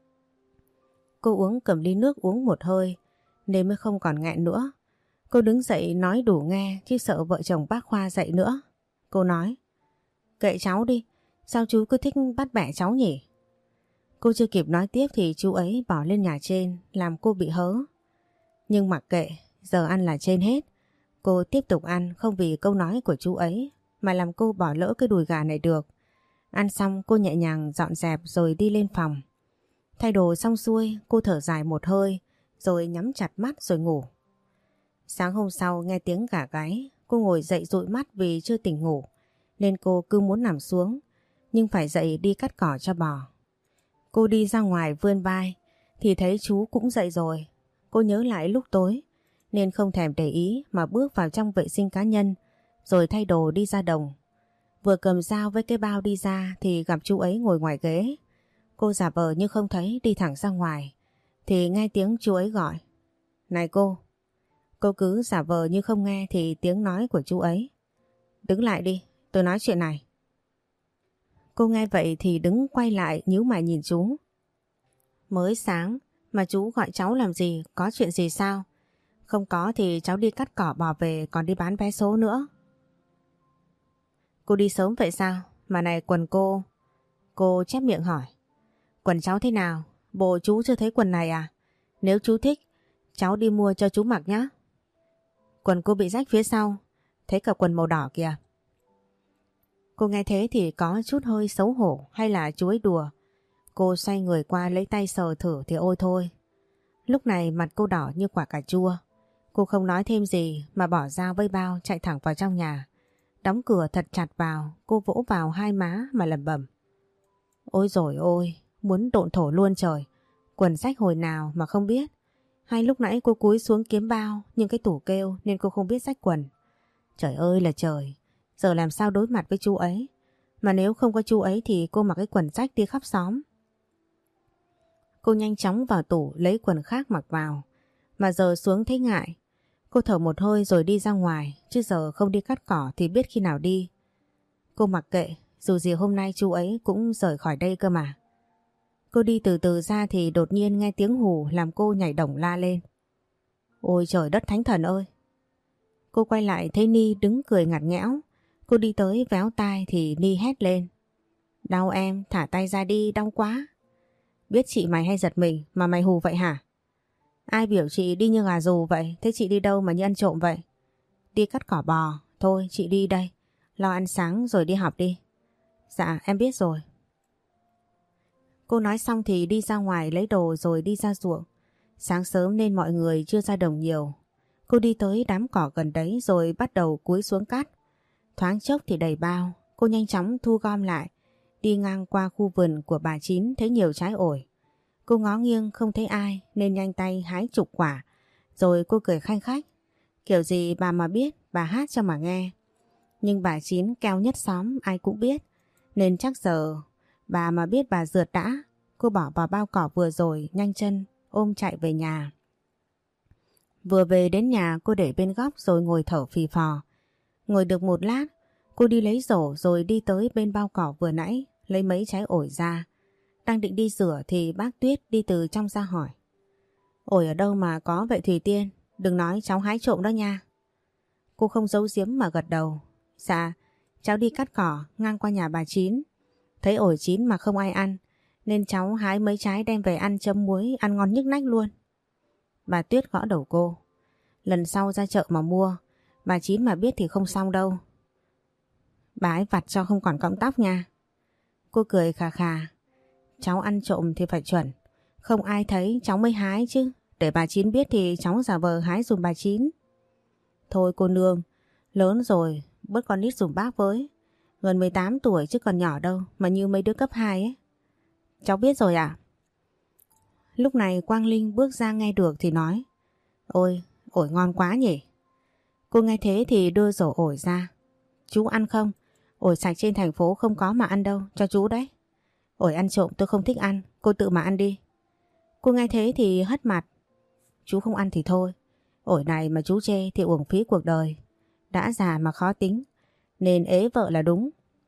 Cô uống cầm ly nước uống một hơi, nên mới không còn nghẹn nữa. Cô đứng dậy nói đủ nghe chứ sợ vợ chồng bác Khoa dậy nữa. Cô nói, kệ cháu đi, sao chú cứ thích bắt bẻ cháu nhỉ? Cô chưa kịp nói tiếp thì chú ấy bỏ lên nhà trên làm cô bị hớ. Nhưng mặc kệ, giờ ăn là trên hết. Cô tiếp tục ăn không vì câu nói của chú ấy mà làm cô bỏ lỡ cái đùi gà này được. Ăn xong cô nhẹ nhàng dọn dẹp rồi đi lên phòng. Thay đồ xong xuôi cô thở dài một hơi rồi nhắm chặt mắt rồi ngủ. Sáng hôm sau nghe tiếng gà gáy, cô ngồi dậy dụi mắt vì chưa tỉnh ngủ nên cô cứ muốn nằm xuống nhưng phải dậy đi cắt cỏ cho bò. Cô đi ra ngoài vươn vai thì thấy chú cũng dậy rồi. Cô nhớ lại lúc tối nên không thèm để ý mà bước vào trong vệ sinh cá nhân rồi thay đồ đi ra đồng. Vừa cầm dao với cái bao đi ra thì gặp chú ấy ngồi ngoài ghế. Cô giả vờ như không thấy đi thẳng ra ngoài thì nghe tiếng chú ấy gọi. Này cô! Cô cứ giả vờ như không nghe thì tiếng nói của chú ấy. Đứng lại đi, tôi nói chuyện này. Cô nghe vậy thì đứng quay lại nhíu mày nhìn chú. Mới sáng mà chú gọi cháu làm gì, có chuyện gì sao? Không có thì cháu đi cắt cỏ bò về còn đi bán vé số nữa. Cô đi sớm vậy sao? Mà này quần cô... Cô chép miệng hỏi. Quần cháu thế nào? Bộ chú chưa thấy quần này à? Nếu chú thích, cháu đi mua cho chú mặc nhé. Quần cô bị rách phía sau, thấy cả quần màu đỏ kìa. Cô nghe thế thì có chút hơi xấu hổ hay là chú ấy đùa. Cô xoay người qua lấy tay sờ thử thì ôi thôi. Lúc này mặt cô đỏ như quả cà chua. Cô không nói thêm gì mà bỏ dao với bao chạy thẳng vào trong nhà. Đóng cửa thật chặt vào, cô vỗ vào hai má mà lẩm bẩm. Ôi dồi ôi, muốn độn thổ luôn trời. Quần rách hồi nào mà không biết. Hay lúc nãy cô cúi xuống kiếm bao nhưng cái tủ kêu nên cô không biết rách quần. Trời ơi là trời, giờ làm sao đối mặt với chú ấy. Mà nếu không có chú ấy thì cô mặc cái quần rách đi khắp xóm. Cô nhanh chóng vào tủ lấy quần khác mặc vào. Mà giờ xuống thấy ngại. Cô thở một hơi rồi đi ra ngoài, chứ giờ không đi cắt cỏ thì biết khi nào đi. Cô mặc kệ, dù gì hôm nay chú ấy cũng rời khỏi đây cơ mà. Cô đi từ từ ra thì đột nhiên nghe tiếng hù làm cô nhảy đổng la lên. Ôi trời đất thánh thần ơi! Cô quay lại thấy Ni đứng cười ngặt nghẽo. Cô đi tới véo tai thì Ni hét lên. Đau em, thả tay ra đi, đau quá. Biết chị mày hay giật mình mà mày hù vậy hả? Ai biểu chị đi như gà rù vậy? Thế chị đi đâu mà như ăn trộm vậy? Đi cắt cỏ bò. Thôi chị đi đây. Lo ăn sáng rồi đi học đi. Dạ em biết rồi. Cô nói xong thì đi ra ngoài lấy đồ rồi đi ra ruộng. Sáng sớm nên mọi người chưa ra đồng nhiều. Cô đi tới đám cỏ gần đấy rồi bắt đầu cúi xuống cắt. Thoáng chốc thì đầy bao. Cô nhanh chóng thu gom lại. Đi ngang qua khu vườn của bà Chín thấy nhiều trái ổi. Cô ngó nghiêng không thấy ai nên nhanh tay hái chục quả. Rồi cô cười khanh khách. Kiểu gì bà mà biết bà hát cho mà nghe. Nhưng bà Chín keo nhất xóm ai cũng biết. Nên chắc giờ bà mà biết bà rượt đã. Cô bỏ vào bao cỏ vừa rồi nhanh chân ôm chạy về nhà. Vừa về đến nhà cô để bên góc rồi ngồi thở phì phò. Ngồi được một lát cô đi lấy rổ rồi đi tới bên bao cỏ vừa nãy lấy mấy trái ổi ra. Đang định đi rửa thì bác Tuyết đi từ trong ra hỏi. Ổi ở đâu mà có vậy Thùy Tiên? Đừng nói cháu hái trộm đó nha. Cô không giấu giếm mà gật đầu. Dạ, cháu đi cắt cỏ ngang qua nhà bà Chín. Thấy ổi chín mà không ai ăn nên cháu hái mấy trái đem về ăn chấm muối ăn ngon nhức nách luôn. Bà Tuyết gõ đầu cô. Lần sau ra chợ mà mua, bà Chín mà biết thì không xong đâu. Bà ấy vặt cho không còn cọng tóc nha. Cô cười khà khà. Cháu ăn trộm thì phải chuẩn. Không ai thấy cháu mới hái chứ. Để bà Chín biết thì cháu giả vờ hái dùm bà Chín. Thôi cô nương, lớn rồi, bớt con nít dùm bác với. Gần mười tám tuổi chứ còn nhỏ đâu mà như mấy đứa cấp hai ấy. Cháu biết rồi ạ. Lúc này Quang Linh bước ra nghe được thì nói. Ôi, ổi ngon quá nhỉ. Cô nghe thế thì đưa rổ ổi ra. Chú ăn không? Ổi sạch trên thành phố không có mà ăn đâu, cho chú đấy. Ổi ăn trộm tôi không thích ăn, cô tự mà ăn đi. Cô nghe thế thì hất mặt. Chú không ăn thì thôi. Ổi này mà chú chê thì uổng phí cuộc đời. Đã già mà khó tính, nên ế vợ là đúng.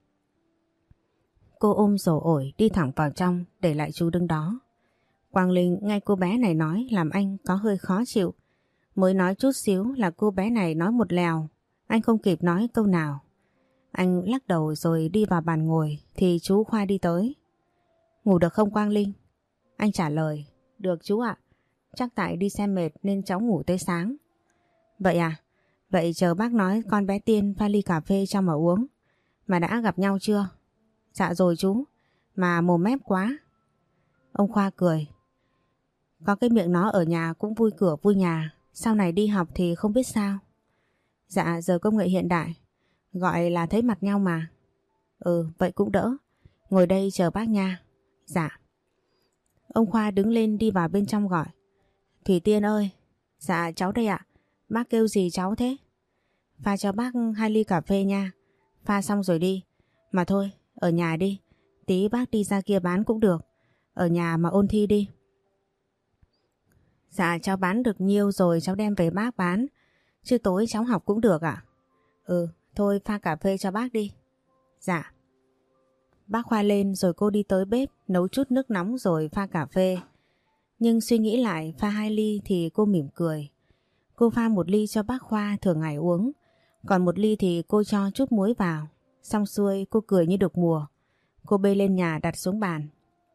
Cô ôm rổ ổi đi thẳng vào trong, để lại chú đứng đó. Quang Linh nghe cô bé này nói làm anh có hơi khó chịu. Mới nói chút xíu là cô bé này nói một lèo. Anh không kịp nói câu nào. Anh lắc đầu rồi đi vào bàn ngồi thì chú Khoa đi tới. Ngủ được không Quang Linh? Anh trả lời. Được chú ạ. Chắc tại đi xem mệt nên cháu ngủ tới sáng. Vậy à? Vậy chờ bác nói con bé Tiên pha ly cà phê cho mà uống. Mà đã gặp nhau chưa? Dạ rồi chú. Mà mồm mép quá. Ông Khoa cười. Có cái miệng nó ở nhà cũng vui cửa vui nhà. Sau này đi học thì không biết sao. Dạ giờ công nghệ hiện đại, gọi là thấy mặt nhau mà. Ừ vậy cũng đỡ. Ngồi đây chờ bác nha. Dạ. Ông Khoa đứng lên đi vào bên trong gọi. Thủy Tiên ơi. Dạ cháu đây ạ. Bác kêu gì cháu thế? Pha cho bác hai ly cà phê nha. Pha xong rồi đi. Mà thôi ở nhà đi. Tí bác đi ra kia bán cũng được. Ở nhà mà ôn thi đi. Dạ cháu bán được nhiêu rồi cháu đem về bác bán. Chứ tối cháu học cũng được ạ. Ừ thôi pha cà phê cho bác đi. Dạ. Bác Khoa lên rồi cô đi tới bếp nấu chút nước nóng rồi pha cà phê. Nhưng suy nghĩ lại pha hai ly thì cô mỉm cười. Cô pha một ly cho bác Khoa thường ngày uống. Còn một ly thì cô cho chút muối vào. Xong xuôi cô cười như được mùa. Cô bê lên nhà đặt xuống bàn.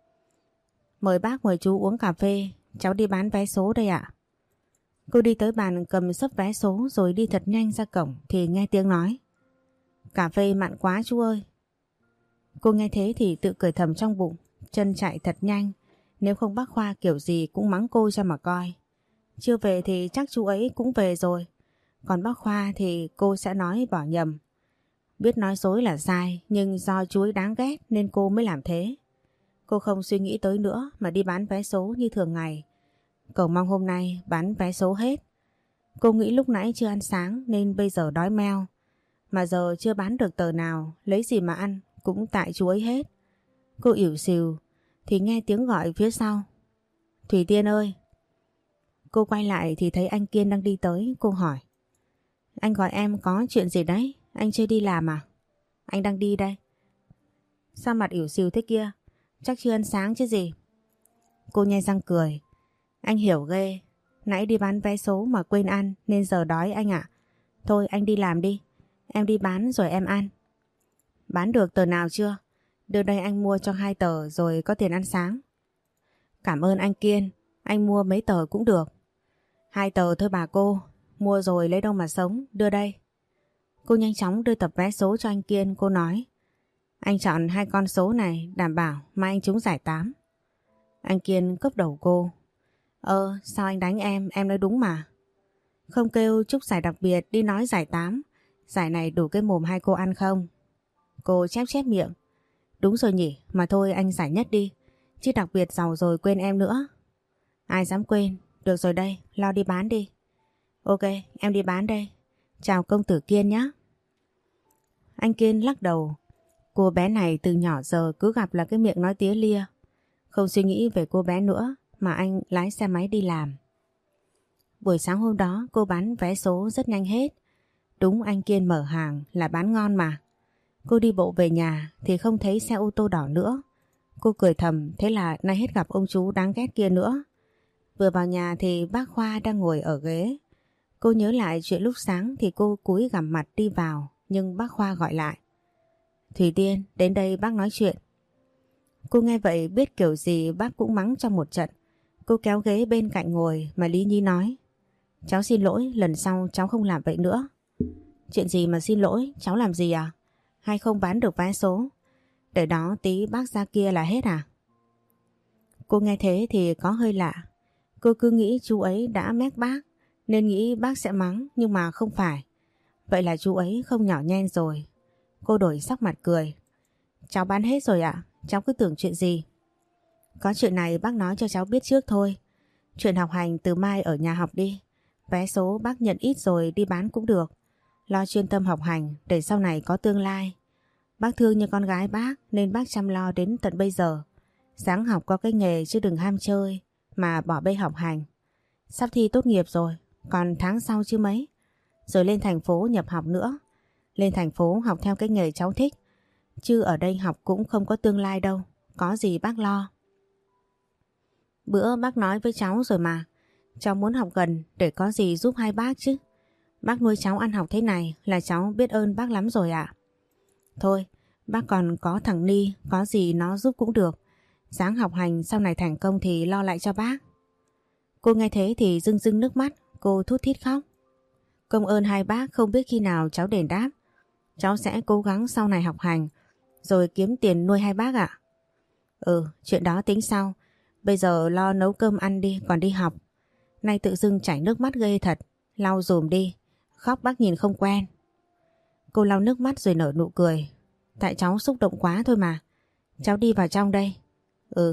Mời bác mời chú uống cà phê. Cháu đi bán vé số đây ạ. Cô đi tới bàn cầm xấp vé số rồi đi thật nhanh ra cổng thì nghe tiếng nói. Cà phê mặn quá chú ơi. Cô nghe thế thì tự cười thầm trong bụng. Chân chạy thật nhanh. Nếu không bác Khoa kiểu gì cũng mắng cô cho mà coi. Chưa về thì chắc chú ấy cũng về rồi. Còn bác Khoa thì cô sẽ nói bỏ nhầm. Biết nói dối là sai nhưng do chú ấy đáng ghét nên cô mới làm thế. Cô không suy nghĩ tới nữa mà đi bán vé số như thường ngày. Cầu mong hôm nay bán vé số hết. Cô nghĩ lúc nãy chưa ăn sáng nên bây giờ đói meo. Mà giờ chưa bán được tờ nào, lấy gì mà ăn cũng tại chú ấy hết. Cô ỉu xìu thì nghe tiếng gọi phía sau. Thủy Tiên ơi. Cô quay lại thì thấy anh Kiên đang đi tới. Cô hỏi. Anh gọi em có chuyện gì đấy? Anh chưa đi làm à? Anh đang đi đây. Sao mặt ỉu xìu thế kia? Chắc chưa ăn sáng chứ gì. Cô nhe răng cười. Anh hiểu ghê. Nãy đi bán vé số mà quên ăn nên giờ đói anh ạ. Thôi anh đi làm đi. Em đi bán rồi em ăn. Bán được tờ nào chưa? Đưa đây anh mua cho hai tờ rồi có tiền ăn sáng. Cảm ơn anh Kiên. Anh mua mấy tờ cũng được. Hai tờ thôi bà cô. Mua rồi lấy đâu mà sống. Đưa đây. Cô nhanh chóng đưa tập vé số cho anh Kiên. Cô nói. Anh chọn hai con số này đảm bảo mai anh trúng giải tám. Anh Kiên cốc đầu cô. Ờ sao anh đánh em? Em nói đúng mà. Không kêu chúc giải đặc biệt đi nói giải tám. Giải này đủ cái mồm hai cô ăn không? Cô chép chép miệng. Đúng rồi nhỉ. Mà thôi anh giải nhất đi. Chứ đặc biệt giàu rồi quên em nữa. Ai dám quên. Được rồi đây. Lo đi bán đi. Ok em đi bán đây. Chào công tử Kiên nhé. Anh Kiên lắc đầu. Cô bé này từ nhỏ giờ cứ gặp là cái miệng nói tía lia. Không suy nghĩ về cô bé nữa mà anh lái xe máy đi làm. Buổi sáng hôm đó cô bán vé số rất nhanh hết. Đúng anh Kiên mở hàng là bán ngon mà. Cô đi bộ về nhà thì không thấy xe ô tô đỏ nữa. Cô cười thầm thế là nay hết gặp ông chú đáng ghét kia nữa. Vừa vào nhà thì bác Khoa đang ngồi ở ghế. Cô nhớ lại chuyện lúc sáng thì cô cúi gằm mặt đi vào nhưng bác Khoa gọi lại. Thủy Tiên đến đây bác nói chuyện. Cô nghe vậy biết kiểu gì bác cũng mắng trong một trận. Cô kéo ghế bên cạnh ngồi mà lý nhí nói. Cháu xin lỗi lần sau cháu không làm vậy nữa. Chuyện gì mà xin lỗi, cháu làm gì à? Hay không bán được vé số? Để đó tí bác ra kia là hết à? Cô nghe thế thì có hơi lạ. Cô cứ nghĩ chú ấy đã mách bác nên nghĩ bác sẽ mắng nhưng mà không phải. Vậy là chú ấy không nhỏ nhen rồi. Cô đổi sắc mặt cười. Cháu bán hết rồi ạ, cháu cứ tưởng chuyện gì. Có chuyện này bác nói cho cháu biết trước thôi. Chuyện học hành từ mai ở nhà học đi. Vé số bác nhận ít rồi đi bán cũng được. Lo chuyên tâm học hành để sau này có tương lai. Bác thương như con gái bác nên bác chăm lo đến tận bây giờ. Ráng học có cái nghề chứ đừng ham chơi mà bỏ bê học hành. Sắp thi tốt nghiệp rồi, còn tháng sau chứ mấy. Rồi lên thành phố nhập học nữa. Lên thành phố học theo cái nghề cháu thích. Chứ ở đây học cũng không có tương lai đâu. Có gì bác lo. Bữa bác nói với cháu rồi mà. Cháu muốn học gần để có gì giúp hai bác chứ. Bác nuôi cháu ăn học thế này là cháu biết ơn bác lắm rồi ạ. Thôi, bác còn có thằng Ni, có gì nó giúp cũng được. Ráng học hành sau này thành công thì lo lại cho bác. Cô nghe thế thì rưng rưng nước mắt, cô thút thít khóc. Công ơn hai bác không biết khi nào cháu đền đáp. Cháu sẽ cố gắng sau này học hành, rồi kiếm tiền nuôi hai bác ạ. Ừ, chuyện đó tính sau. Bây giờ lo nấu cơm ăn đi, còn đi học. Nay tự dưng chảy nước mắt ghê thật, lau dùm đi, khóc bác nhìn không quen. Cô lau nước mắt rồi nở nụ cười. Tại cháu xúc động quá thôi mà. Cháu đi vào trong đây. Ừ.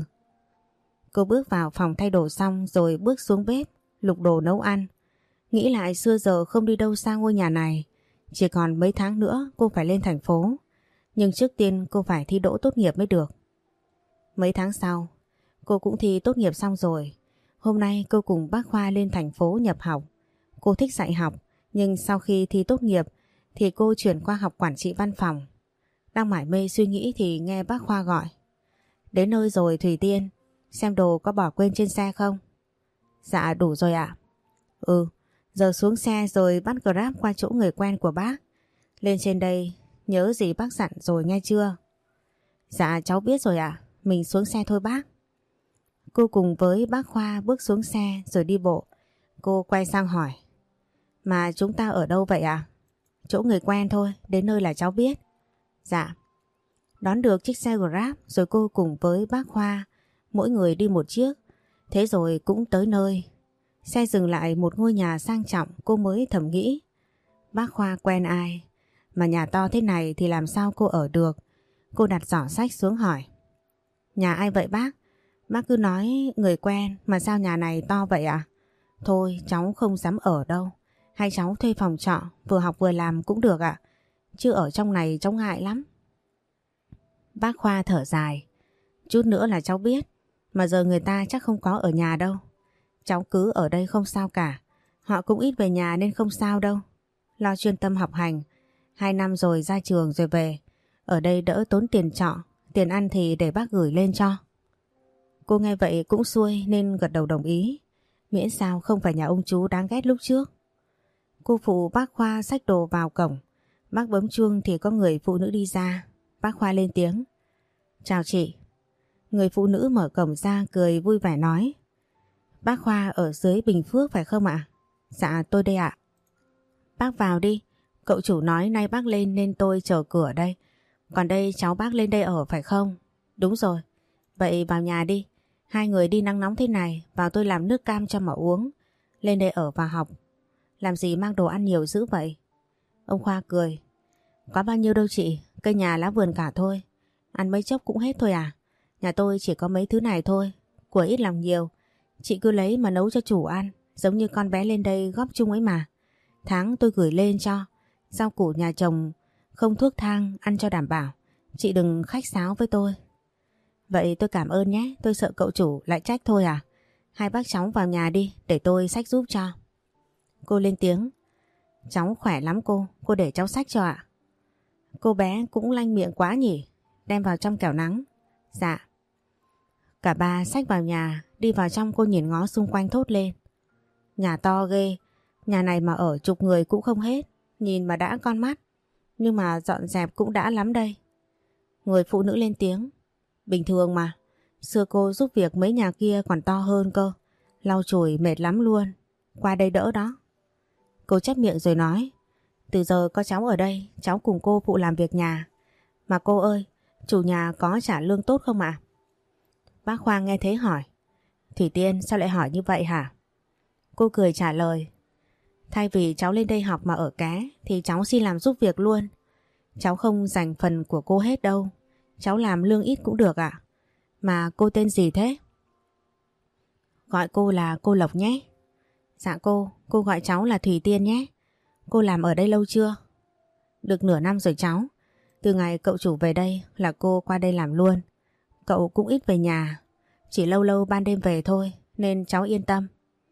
Cô bước vào phòng thay đồ xong rồi bước xuống bếp, lục đồ nấu ăn. Nghĩ lại xưa giờ không đi đâu xa ngôi nhà này. Chỉ còn mấy tháng nữa cô phải lên thành phố. Nhưng trước tiên cô phải thi đỗ tốt nghiệp mới được. Mấy tháng sau, cô cũng thi tốt nghiệp xong rồi. Hôm nay cô cùng bác Khoa lên thành phố nhập học. Cô thích dạy học, nhưng sau khi thi tốt nghiệp thì cô chuyển qua học quản trị văn phòng. Đang mải mê suy nghĩ thì nghe bác Khoa gọi. Đến nơi rồi Thủy Tiên, xem đồ có bỏ quên trên xe không? Dạ đủ rồi ạ. Ừ, giờ xuống xe rồi bắt Grab qua chỗ người quen của bác. Lên trên đây, nhớ gì bác dặn rồi nghe chưa? Dạ cháu biết rồi ạ, mình xuống xe thôi bác. Cô cùng với bác Khoa bước xuống xe rồi đi bộ. Cô quay sang hỏi. Mà chúng ta ở đâu vậy ạ? Chỗ người quen thôi, đến nơi là cháu biết. Dạ. Đón được chiếc xe Grab rồi cô cùng với bác Khoa, mỗi người đi một chiếc. Thế rồi cũng tới nơi. Xe dừng lại một ngôi nhà sang trọng, cô mới thầm nghĩ. Bác Khoa quen ai? Mà nhà to thế này thì làm sao cô ở được? Cô đặt giỏ sách xuống hỏi. Nhà ai vậy bác? Bác cứ nói người quen mà sao nhà này to vậy ạ? À? Thôi cháu không dám ở đâu. Hay cháu thuê phòng trọ vừa học vừa làm cũng được ạ. À? Chứ ở trong này cháu ngại lắm. Bác Khoa thở dài. Chút nữa là cháu biết. Mà giờ người ta chắc không có ở nhà đâu. Cháu cứ ở đây không sao cả. Họ cũng ít về nhà nên không sao đâu. Lo chuyên tâm học hành. Hai năm rồi ra trường rồi về. Ở đây đỡ tốn tiền trọ. Tiền ăn thì để bác gửi lên cho. Cô nghe vậy cũng xuôi nên gật đầu đồng ý. Miễn sao không phải nhà ông chú đáng ghét lúc trước. Cô phụ bác Khoa xách đồ vào cổng. Bác bấm chuông thì có người phụ nữ đi ra. Bác Khoa lên tiếng. Chào chị. Người phụ nữ mở cổng ra cười vui vẻ nói. Bác Khoa ở dưới Bình Phước phải không ạ? Dạ tôi đây ạ. Bác vào đi. Cậu chủ nói nay bác lên nên tôi chờ cửa đây. Còn đây cháu bác lên đây ở phải không? Đúng rồi. Vậy vào nhà đi. Hai người đi nắng nóng thế này, vào tôi làm nước cam cho mà uống. Lên đây ở và học. Làm gì mang đồ ăn nhiều dữ vậy? Ông Khoa cười. Có bao nhiêu đâu chị, cây nhà lá vườn cả thôi. Ăn mấy chốc cũng hết thôi à. Nhà tôi chỉ có mấy thứ này thôi. Của ít lòng nhiều. Chị cứ lấy mà nấu cho chủ ăn. Giống như con bé lên đây góp chung ấy mà. Tháng tôi gửi lên cho. Rau củ nhà chồng không thuốc thang, ăn cho đảm bảo. Chị đừng khách sáo với tôi. Vậy tôi cảm ơn nhé. Tôi sợ cậu chủ lại trách thôi à. Hai bác cháu vào nhà đi, để tôi xách giúp cho. Cô lên tiếng. Cháu khỏe lắm cô, cô để cháu xách cho ạ. Cô bé cũng lanh miệng quá nhỉ. Đem vào trong kẻo nắng. Dạ. Cả ba xách vào nhà. Đi vào trong cô nhìn ngó xung quanh thốt lên. Nhà to ghê. Nhà này mà ở chục người cũng không hết. Nhìn mà đã con mắt. Nhưng mà dọn dẹp cũng đã lắm đây. Người phụ nữ lên tiếng. Bình thường mà. Xưa cô giúp việc mấy nhà kia còn to hơn cơ. Lau chùi mệt lắm luôn. Qua đây đỡ đó. Cô chép miệng rồi nói. Từ giờ có cháu ở đây, cháu cùng cô phụ làm việc nhà. Mà cô ơi, chủ nhà có trả lương tốt không ạ? Bác Khoa nghe thế hỏi. Thủy Tiên sao lại hỏi như vậy hả? Cô cười trả lời. Thay vì cháu lên đây học mà ở ké thì cháu xin làm giúp việc luôn. Cháu không dành phần của cô hết đâu. Cháu làm lương ít cũng được ạ. Mà cô tên gì thế? Gọi cô là cô Lộc nhé. Dạ cô, cô gọi cháu là Thủy Tiên nhé. Cô làm ở đây lâu chưa? Được nửa năm rồi cháu. Từ ngày cậu chủ về đây là cô qua đây làm luôn. Cậu cũng ít về nhà, chỉ lâu lâu ban đêm về thôi, nên cháu yên tâm.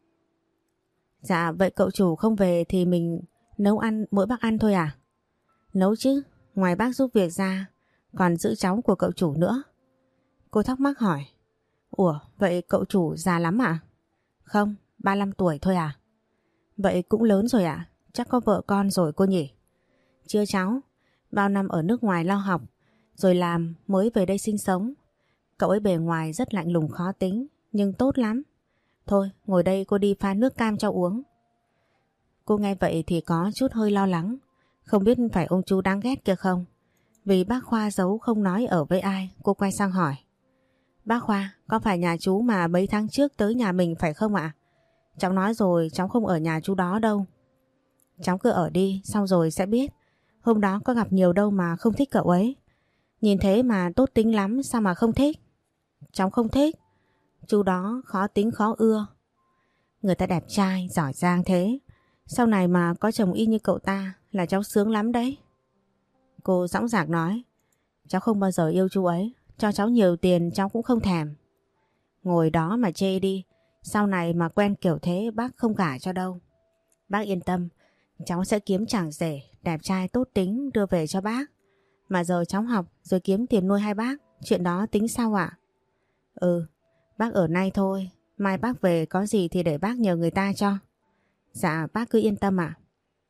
Dạ vậy cậu chủ không về thì mình nấu ăn mỗi bác ăn thôi à? Nấu chứ, ngoài bác giúp việc ra còn giữ cháu của cậu chủ nữa. Cô thắc mắc hỏi. Ủa vậy cậu chủ già lắm à? Không, ba mươi lăm tuổi thôi à? Vậy cũng lớn rồi à? Chắc có vợ con rồi cô nhỉ? Chưa cháu, bao năm ở nước ngoài lo học rồi làm mới về đây sinh sống. Cậu ấy bề ngoài rất lạnh lùng khó tính nhưng tốt lắm. Thôi ngồi đây cô đi pha nước cam cho uống. Cô nghe vậy thì có chút hơi lo lắng. Không biết phải ông chú đáng ghét kia không? Vì bác Khoa giấu không nói ở với ai, cô quay sang hỏi. Bác Khoa, có phải nhà chú mà mấy tháng trước tới nhà mình phải không ạ? Cháu nói rồi cháu không ở nhà chú đó đâu. Cháu cứ ở đi, xong rồi sẽ biết. Hôm đó có gặp nhiều đâu mà không thích cậu ấy. Nhìn thế mà tốt tính lắm, sao mà không thích? Cháu không thích. Chú đó khó tính khó ưa. Người ta đẹp trai, giỏi giang thế. Sau này mà có chồng y như cậu ta là cháu sướng lắm đấy. Cô dõng dạc nói. Cháu không bao giờ yêu chú ấy. Cho cháu nhiều tiền cháu cũng không thèm. Ngồi đó mà chê đi. Sau này mà quen kiểu thế bác không gả cho đâu. Bác yên tâm. Cháu sẽ kiếm chàng rể đẹp trai tốt tính đưa về cho bác. Mà giờ cháu học rồi kiếm tiền nuôi hai bác. Chuyện đó tính sao ạ? Ừ, bác ở nay thôi. Mai bác về có gì thì để bác nhờ người ta cho. Dạ bác cứ yên tâm ạ.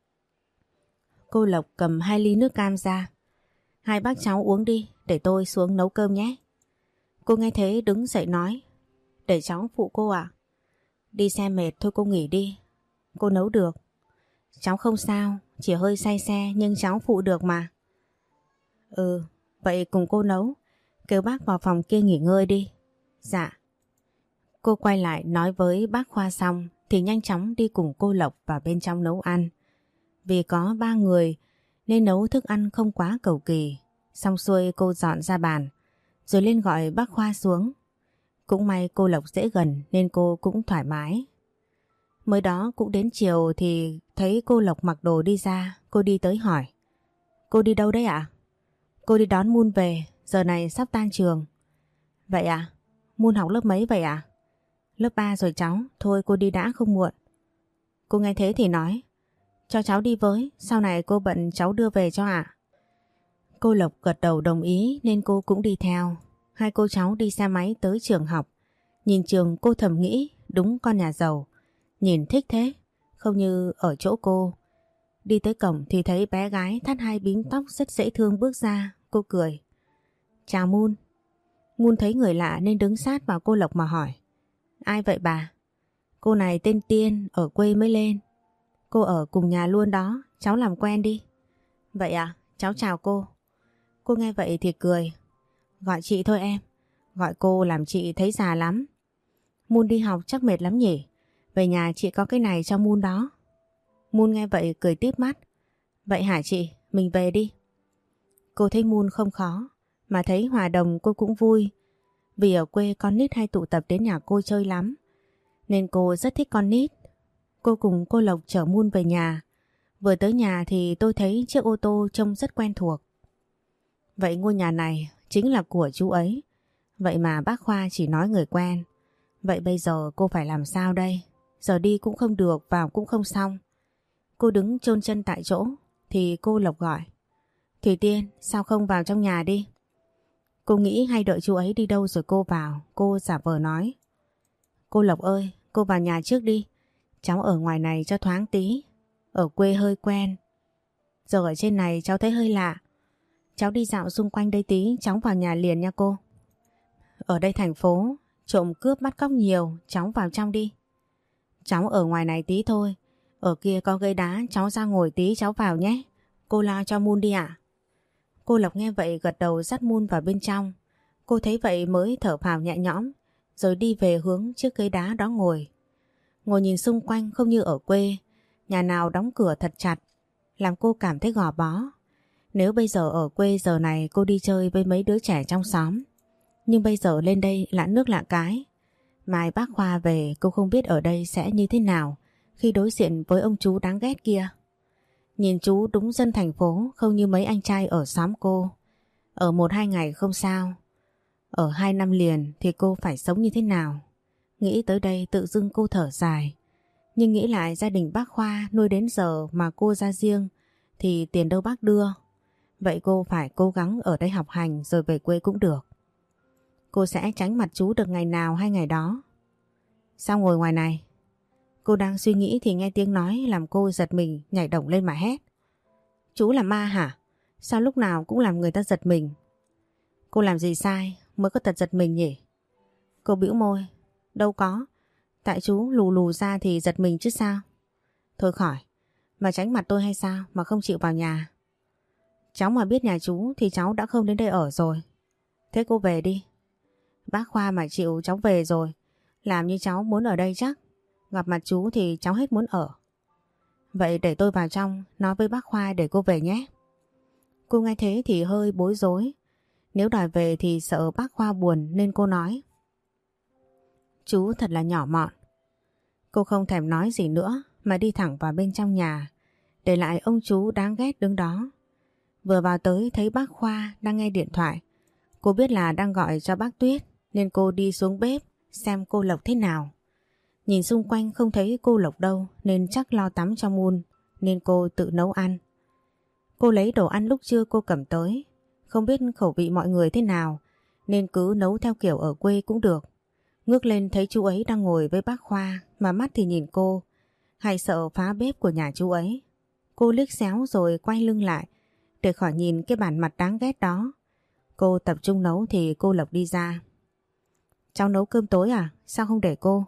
Cô Lộc cầm hai ly nước cam ra. Hai bác cháu uống đi, để tôi xuống nấu cơm nhé. Cô nghe thế đứng dậy nói. Để cháu phụ cô ạ. Đi xe mệt thôi cô nghỉ đi. Cô nấu được. Cháu không sao, chỉ hơi say xe nhưng cháu phụ được mà. Ừ, vậy cùng cô nấu. Kêu bác vào phòng kia nghỉ ngơi đi. Dạ. Cô quay lại nói với bác Khoa xong thì nhanh chóng đi cùng cô Lộc vào bên trong nấu ăn. Vì có ba người nên nấu thức ăn không quá cầu kỳ. Xong xuôi cô dọn ra bàn rồi lên gọi bác Khoa xuống. Cũng may cô Lộc dễ gần nên cô cũng thoải mái. Mới đó cũng đến chiều thì thấy cô Lộc mặc đồ đi ra. Cô đi tới hỏi. Cô đi đâu đấy ạ? Cô đi đón Moon về, giờ này sắp tan trường. Vậy à? Moon học lớp mấy vậy ạ? Lớp ba rồi cháu, thôi cô đi đã không muộn. Cô nghe thế thì nói. Cho cháu đi với, sau này cô bận cháu đưa về cho ạ. Cô Lộc gật đầu đồng ý nên cô cũng đi theo. Hai cô cháu đi xe máy tới trường học. Nhìn trường cô thầm nghĩ đúng con nhà giàu. Nhìn thích thế, không như ở chỗ cô. Đi tới cổng thì thấy bé gái thắt hai bím tóc rất dễ thương bước ra. Cô cười. Chào Moon. Moon thấy người lạ nên đứng sát vào cô Lộc mà hỏi. Ai vậy bà? Cô này tên Tiên, ở quê mới lên. Cô ở cùng nhà luôn đó, cháu làm quen đi. Vậy à, cháu chào cô. Cô nghe vậy thì cười. Gọi chị thôi em. Gọi cô làm chị thấy già lắm. Moon đi học chắc mệt lắm nhỉ. Về nhà chị có cái này cho Moon đó. Moon nghe vậy cười tít mắt. Vậy hả chị, mình về đi. Cô thấy Moon không khó, mà thấy hòa đồng cô cũng vui. Vì ở quê con nít hay tụ tập đến nhà cô chơi lắm, nên cô rất thích con nít. Cô cùng cô Lộc chở Moon về nhà. Vừa tới nhà thì tôi thấy chiếc ô tô trông rất quen thuộc. Vậy ngôi nhà này chính là của chú ấy. Vậy mà bác Khoa chỉ nói người quen. Vậy bây giờ cô phải làm sao đây? Giờ đi cũng không được, vào cũng không xong. Cô đứng chôn chân tại chỗ thì cô Lộc gọi. Thủy Tiên, sao không vào trong nhà đi? Cô nghĩ hay đợi chú ấy đi đâu rồi cô vào. Cô giả vờ nói. Cô Lộc ơi, cô vào nhà trước đi. Cháu ở ngoài này cho thoáng tí. Ở quê hơi quen. Giờ ở trên này cháu thấy hơi lạ. Cháu đi dạo xung quanh đây tí, cháu vào nhà liền nha cô. Ở đây thành phố, trộm cướp bắt cóc nhiều, cháu vào trong đi. Cháu ở ngoài này tí thôi. Ở kia có gây đá, cháu ra ngồi tí cháu vào nhé. Cô lo cho Moon đi ạ. Cô Lộc nghe vậy gật đầu dắt Moon vào bên trong. Cô thấy vậy mới thở phào nhẹ nhõm, rồi đi về hướng chiếc ghế đá đó ngồi. Ngồi nhìn xung quanh không như ở quê, nhà nào đóng cửa thật chặt, làm cô cảm thấy gò bó. Nếu bây giờ ở quê giờ này cô đi chơi với mấy đứa trẻ trong xóm, nhưng bây giờ lên đây lạ nước lạ cái. Mai bác Khoa về cô không biết ở đây sẽ như thế nào khi đối diện với ông chú đáng ghét kia. Nhìn chú đúng dân thành phố, không như mấy anh trai ở xóm cô. Ở một hai ngày không sao, ở hai năm liền thì cô phải sống như thế nào? Nghĩ tới đây tự dưng cô thở dài. Nhưng nghĩ lại gia đình bác Khoa nuôi đến giờ mà cô ra riêng thì tiền đâu bác đưa. Vậy cô phải cố gắng ở đây học hành rồi về quê cũng được. Cô sẽ tránh mặt chú được ngày nào hay ngày đó. Sao ngồi ngoài này? Cô đang suy nghĩ thì nghe tiếng nói làm cô giật mình nhảy động lên mà hét. Chú là ma hả? Sao lúc nào cũng làm người ta giật mình? Cô làm gì sai mới có tật giật mình nhỉ? Cô bĩu môi. Đâu có. Tại chú lù lù ra thì giật mình chứ sao? Thôi khỏi. Mà tránh mặt tôi hay sao mà không chịu vào nhà? Cháu mà biết nhà chú thì cháu đã không đến đây ở rồi. Thế cô về đi. Bác Khoa mà chịu cháu về rồi. Làm như cháu muốn ở đây chắc. Gặp mặt chú thì cháu hết muốn ở. Vậy để tôi vào trong nói với bác Khoa để cô về nhé. Cô nghe thế thì hơi bối rối. Nếu đòi về thì sợ bác Khoa buồn nên cô nói. Chú thật là nhỏ mọn. Cô không thèm nói gì nữa mà đi thẳng vào bên trong nhà, để lại ông chú đáng ghét đứng đó. Vừa vào tới thấy bác Khoa đang nghe điện thoại. Cô biết là đang gọi cho bác Tuyết nên cô đi xuống bếp xem cô Lộc thế nào. Nhìn xung quanh không thấy cô Lộc đâu nên chắc lo tắm cho Moon nên cô tự nấu ăn. Cô lấy đồ ăn lúc trưa cô cầm tới. Không biết khẩu vị mọi người thế nào nên cứ nấu theo kiểu ở quê cũng được. Ngước lên thấy chú ấy đang ngồi với bác Khoa mà mắt thì nhìn cô. Hay sợ phá bếp của nhà chú ấy. Cô liếc xéo rồi quay lưng lại để khỏi nhìn cái bản mặt đáng ghét đó. Cô tập trung nấu thì cô Lộc đi ra. Cháu nấu cơm tối à? Sao không để cô?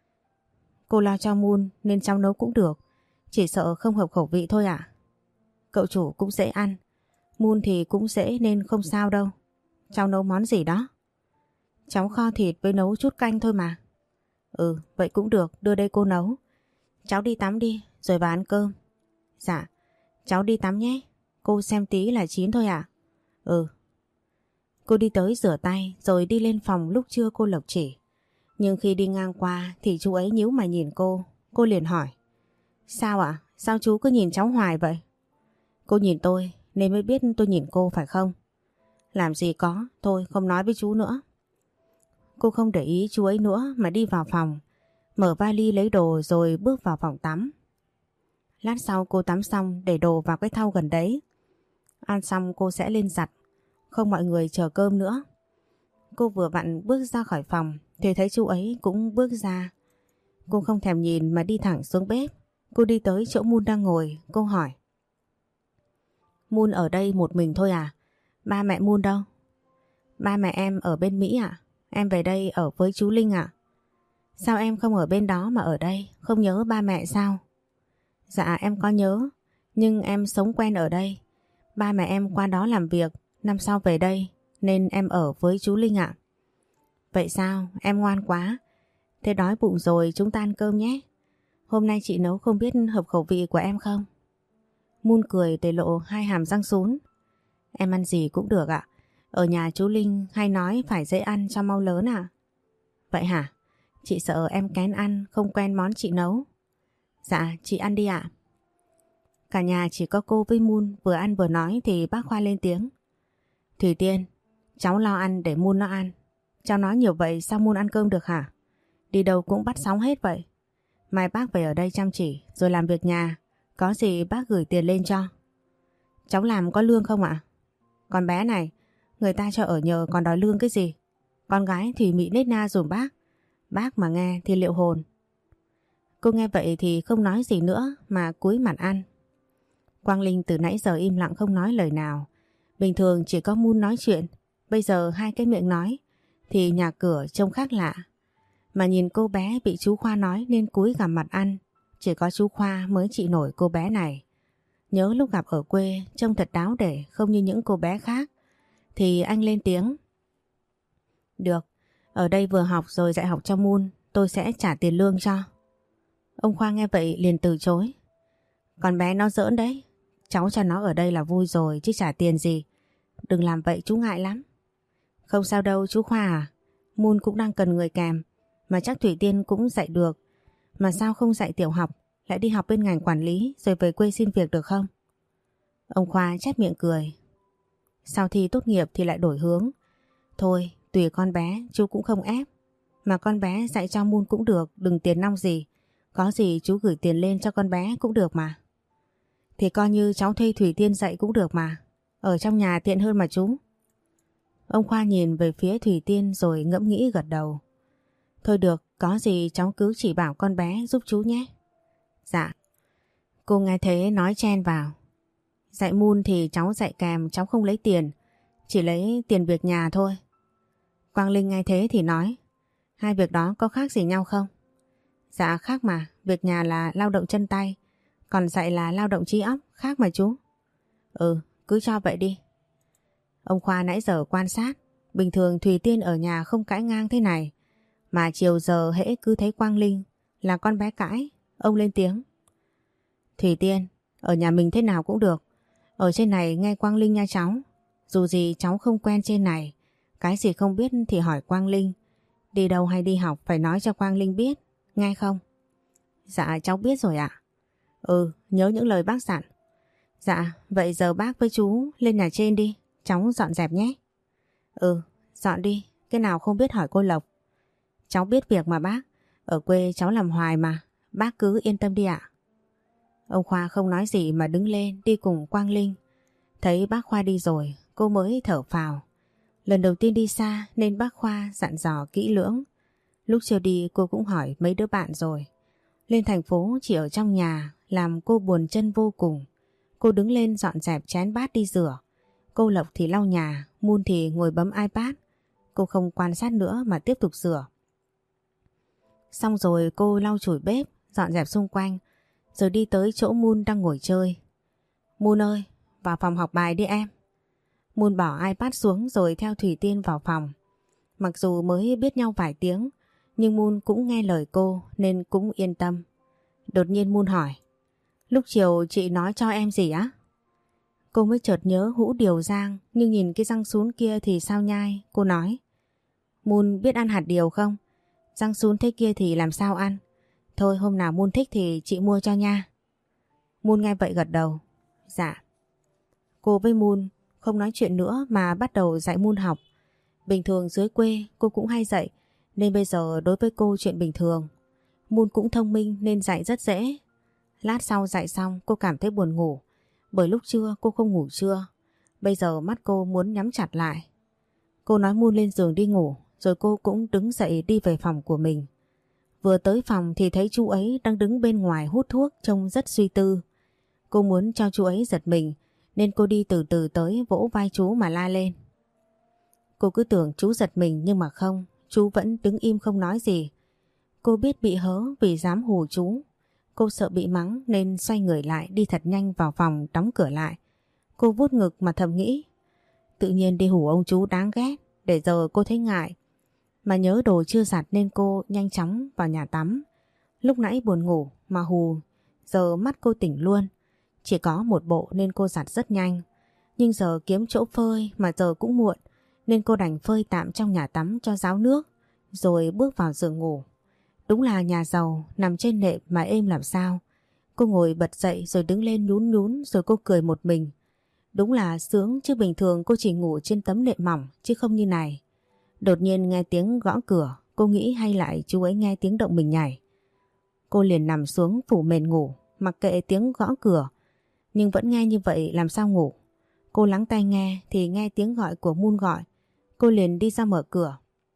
Cô lo cho Moon nên cháu nấu cũng được. Chỉ sợ không hợp khẩu vị thôi ạ. Cậu chủ cũng dễ ăn. Moon thì cũng dễ nên không sao đâu. Cháu nấu món gì đó? Cháu kho thịt với nấu chút canh thôi mà. Ừ, vậy cũng được, đưa đây cô nấu. Cháu đi tắm đi, rồi vào ăn cơm. Dạ, cháu đi tắm nhé. Cô xem tí là chín thôi ạ. Ừ. Cô đi tới rửa tay rồi đi lên phòng lúc trưa cô Lộc chỉ. Nhưng khi đi ngang qua thì chú ấy nhíu mày nhìn cô. Cô liền hỏi. Sao ạ? Sao chú cứ nhìn cháu hoài vậy? Cô nhìn tôi nên mới biết tôi nhìn cô phải không? Làm gì có, thôi không nói với chú nữa. Cô không để ý chú ấy nữa mà đi vào phòng, mở vali lấy đồ rồi bước vào phòng tắm. Lát sau cô tắm xong để đồ vào cái thau gần đấy. Ăn xong cô sẽ lên giặt, không mọi người chờ cơm nữa. Cô vừa vặn bước ra khỏi phòng thì thấy chú ấy cũng bước ra. Cô không thèm nhìn mà đi thẳng xuống bếp. Cô đi tới chỗ Moon đang ngồi, cô hỏi. Moon ở đây một mình thôi à? Ba mẹ Moon đâu? Ba mẹ em ở bên Mỹ ạ. Em về đây ở với chú Linh ạ. Sao em không ở bên đó mà ở đây? Không nhớ ba mẹ sao? Dạ em có nhớ, nhưng em sống quen ở đây. Ba mẹ em qua đó làm việc, năm sau về đây, nên em ở với chú Linh ạ. Vậy sao? Em ngoan quá. Thế đói bụng rồi chúng ta ăn cơm nhé. Hôm nay chị nấu không biết hợp khẩu vị của em không? Moon cười để lộ hai hàm răng sún. Em ăn gì cũng được ạ. Ở nhà chú Linh hay nói phải dễ ăn cho mau lớn à? Vậy hả? Chị sợ em kén ăn, không quen món chị nấu. Dạ, chị ăn đi ạ. Cả nhà chỉ có cô với Moon vừa ăn vừa nói thì bác Khoa lên tiếng. Thủy Tiên, cháu lo ăn để Moon nó ăn. Cháu nói nhiều vậy sao Moon ăn cơm được hả? Đi đâu cũng bắt sóng hết vậy. Mai bác về ở đây chăm chỉ rồi làm việc nhà. Có gì bác gửi tiền lên cho. Cháu làm có lương không ạ? Con bé này, người ta cho ở nhờ còn đòi lương cái gì? Con gái thì mị nết na dùm bác. Bác mà nghe thì liệu hồn. Cô nghe vậy thì không nói gì nữa mà cúi mặt ăn. Quang Linh từ nãy giờ im lặng không nói lời nào. Bình thường chỉ có Moon nói chuyện. Bây giờ hai cái miệng nói thì nhà cửa trông khác lạ. Mà nhìn cô bé bị chú Khoa nói nên cúi gằm mặt ăn. Chỉ có chú Khoa mới chịu nổi cô bé này. Nhớ lúc gặp ở quê trông thật đáo để không như những cô bé khác. Thì anh lên tiếng. Được, ở đây vừa học rồi dạy học cho Moon, tôi sẽ trả tiền lương cho. Ông Khoa nghe vậy liền từ chối. Con bé nó giỡn đấy, cháu cho nó ở đây là vui rồi chứ trả tiền gì. Đừng làm vậy chú ngại lắm. Không sao đâu chú Khoa à, Moon cũng đang cần người kèm, mà chắc Thủy Tiên cũng dạy được. Mà sao không dạy tiểu học, lại đi học bên ngành quản lý rồi về quê xin việc được không? Ông Khoa chép miệng cười. Sau thi tốt nghiệp thì lại đổi hướng. Thôi, tùy con bé, chú cũng không ép. Mà con bé dạy cho Moon cũng được, đừng tiền nong gì. Có gì chú gửi tiền lên cho con bé cũng được mà. Thì coi như cháu thuê Thủy Tiên dạy cũng được mà. Ở trong nhà tiện hơn mà chú. Ông Khoa nhìn về phía Thủy Tiên rồi ngẫm nghĩ gật đầu. Thôi được, có gì cháu cứ chỉ bảo con bé giúp chú nhé. Dạ. Cô nghe thế nói chen vào. Dạy Moon thì cháu dạy kèm, cháu không lấy tiền. Chỉ lấy tiền việc nhà thôi. Quang Linh nghe thế thì nói. Hai việc đó có khác gì nhau không? Dạ khác mà, việc nhà là lao động chân tay. Còn dạy là lao động trí óc, khác mà chú. Ừ, cứ cho vậy đi. Ông Khoa nãy giờ quan sát. Bình thường Thùy Tiên ở nhà không cãi ngang thế này. Mà chiều giờ hễ cứ thấy Quang Linh là con bé cãi. Ông lên tiếng. Thùy Tiên, ở nhà mình thế nào cũng được. Ở trên này nghe Quang Linh nha cháu. Dù gì cháu không quen trên này. Cái gì không biết thì hỏi Quang Linh. Đi đâu hay đi học phải nói cho Quang Linh biết. Nghe không? Dạ cháu biết rồi ạ. Ừ, nhớ những lời bác dặn. Dạ, vậy giờ bác với chú lên nhà trên đi. Cháu dọn dẹp nhé. Ừ, dọn đi. Cái nào không biết hỏi cô Lộc. Cháu biết việc mà bác. Ở quê cháu làm hoài mà. Bác cứ yên tâm đi ạ. Ông Khoa không nói gì mà đứng lên đi cùng Quang Linh. Thấy bác Khoa đi rồi, cô mới thở phào. Lần đầu tiên đi xa nên bác Khoa dặn dò kỹ lưỡng. Lúc chưa đi cô cũng hỏi mấy đứa bạn rồi. Lên thành phố chỉ ở trong nhà làm cô buồn chân vô cùng. Cô đứng lên dọn dẹp chén bát đi rửa. Cô Lộc thì lau nhà, Moon thì ngồi bấm iPad. Cô không quan sát nữa mà tiếp tục rửa. Xong rồi cô lau chùi bếp, dọn dẹp xung quanh. Rồi đi tới chỗ Moon đang ngồi chơi. Moon ơi, vào phòng học bài đi em. Moon bỏ iPad xuống rồi theo Thủy Tiên vào phòng. Mặc dù mới biết nhau vài tiếng, nhưng Moon cũng nghe lời cô nên cũng yên tâm. Đột nhiên Moon hỏi. Lúc chiều chị nói cho em gì á? Cô mới chợt nhớ hũ điều rang, nhưng nhìn cái răng sún kia thì sao nhai. Cô nói. Moon biết ăn hạt điều không? Răng sún thế kia thì làm sao ăn? Thôi hôm nào Moon thích thì chị mua cho nha. Moon nghe vậy gật đầu. Dạ. Cô với Moon không nói chuyện nữa mà bắt đầu dạy Moon học. Bình thường dưới quê cô cũng hay dạy, nên bây giờ đối với cô chuyện bình thường. Moon cũng thông minh nên dạy rất dễ. Lát sau dạy xong cô cảm thấy buồn ngủ, bởi lúc trưa cô không ngủ trưa. Bây giờ mắt cô muốn nhắm chặt lại. Cô nói Moon lên giường đi ngủ, rồi cô cũng đứng dậy đi về phòng của mình. Vừa tới phòng thì thấy chú ấy đang đứng bên ngoài hút thuốc trông rất suy tư. Cô muốn cho chú ấy giật mình nên cô đi từ từ tới vỗ vai chú mà la lên. Cô cứ tưởng chú giật mình nhưng mà không, chú vẫn đứng im không nói gì. Cô biết bị hớ vì dám hù chú. Cô sợ bị mắng nên xoay người lại đi thật nhanh vào phòng đóng cửa lại. Cô vuốt ngực mà thầm nghĩ. Tự nhiên đi hù ông chú đáng ghét, để giờ cô thấy ngại. Mà nhớ đồ chưa giặt nên cô nhanh chóng vào nhà tắm. Lúc nãy buồn ngủ mà hù, giờ mắt cô tỉnh luôn. Chỉ có một bộ nên cô giặt rất nhanh. Nhưng giờ kiếm chỗ phơi mà giờ cũng muộn, nên cô đành phơi tạm trong nhà tắm cho ráo nước, rồi bước vào giường ngủ. Đúng là nhà giàu, nằm trên nệm mà êm làm sao. Cô ngồi bật dậy rồi đứng lên nhún nhún rồi cô cười một mình. Đúng là sướng, chứ bình thường cô chỉ ngủ trên tấm nệm mỏng chứ không như này. Đột nhiên nghe tiếng gõ cửa, cô nghĩ hay lại chú ấy nghe tiếng động mình nhảy. Cô liền nằm xuống phủ mền ngủ, mặc kệ tiếng gõ cửa. Nhưng vẫn nghe như vậy làm sao ngủ. Cô lắng tai nghe thì nghe tiếng gọi của Moon gọi. Cô liền đi ra mở cửa.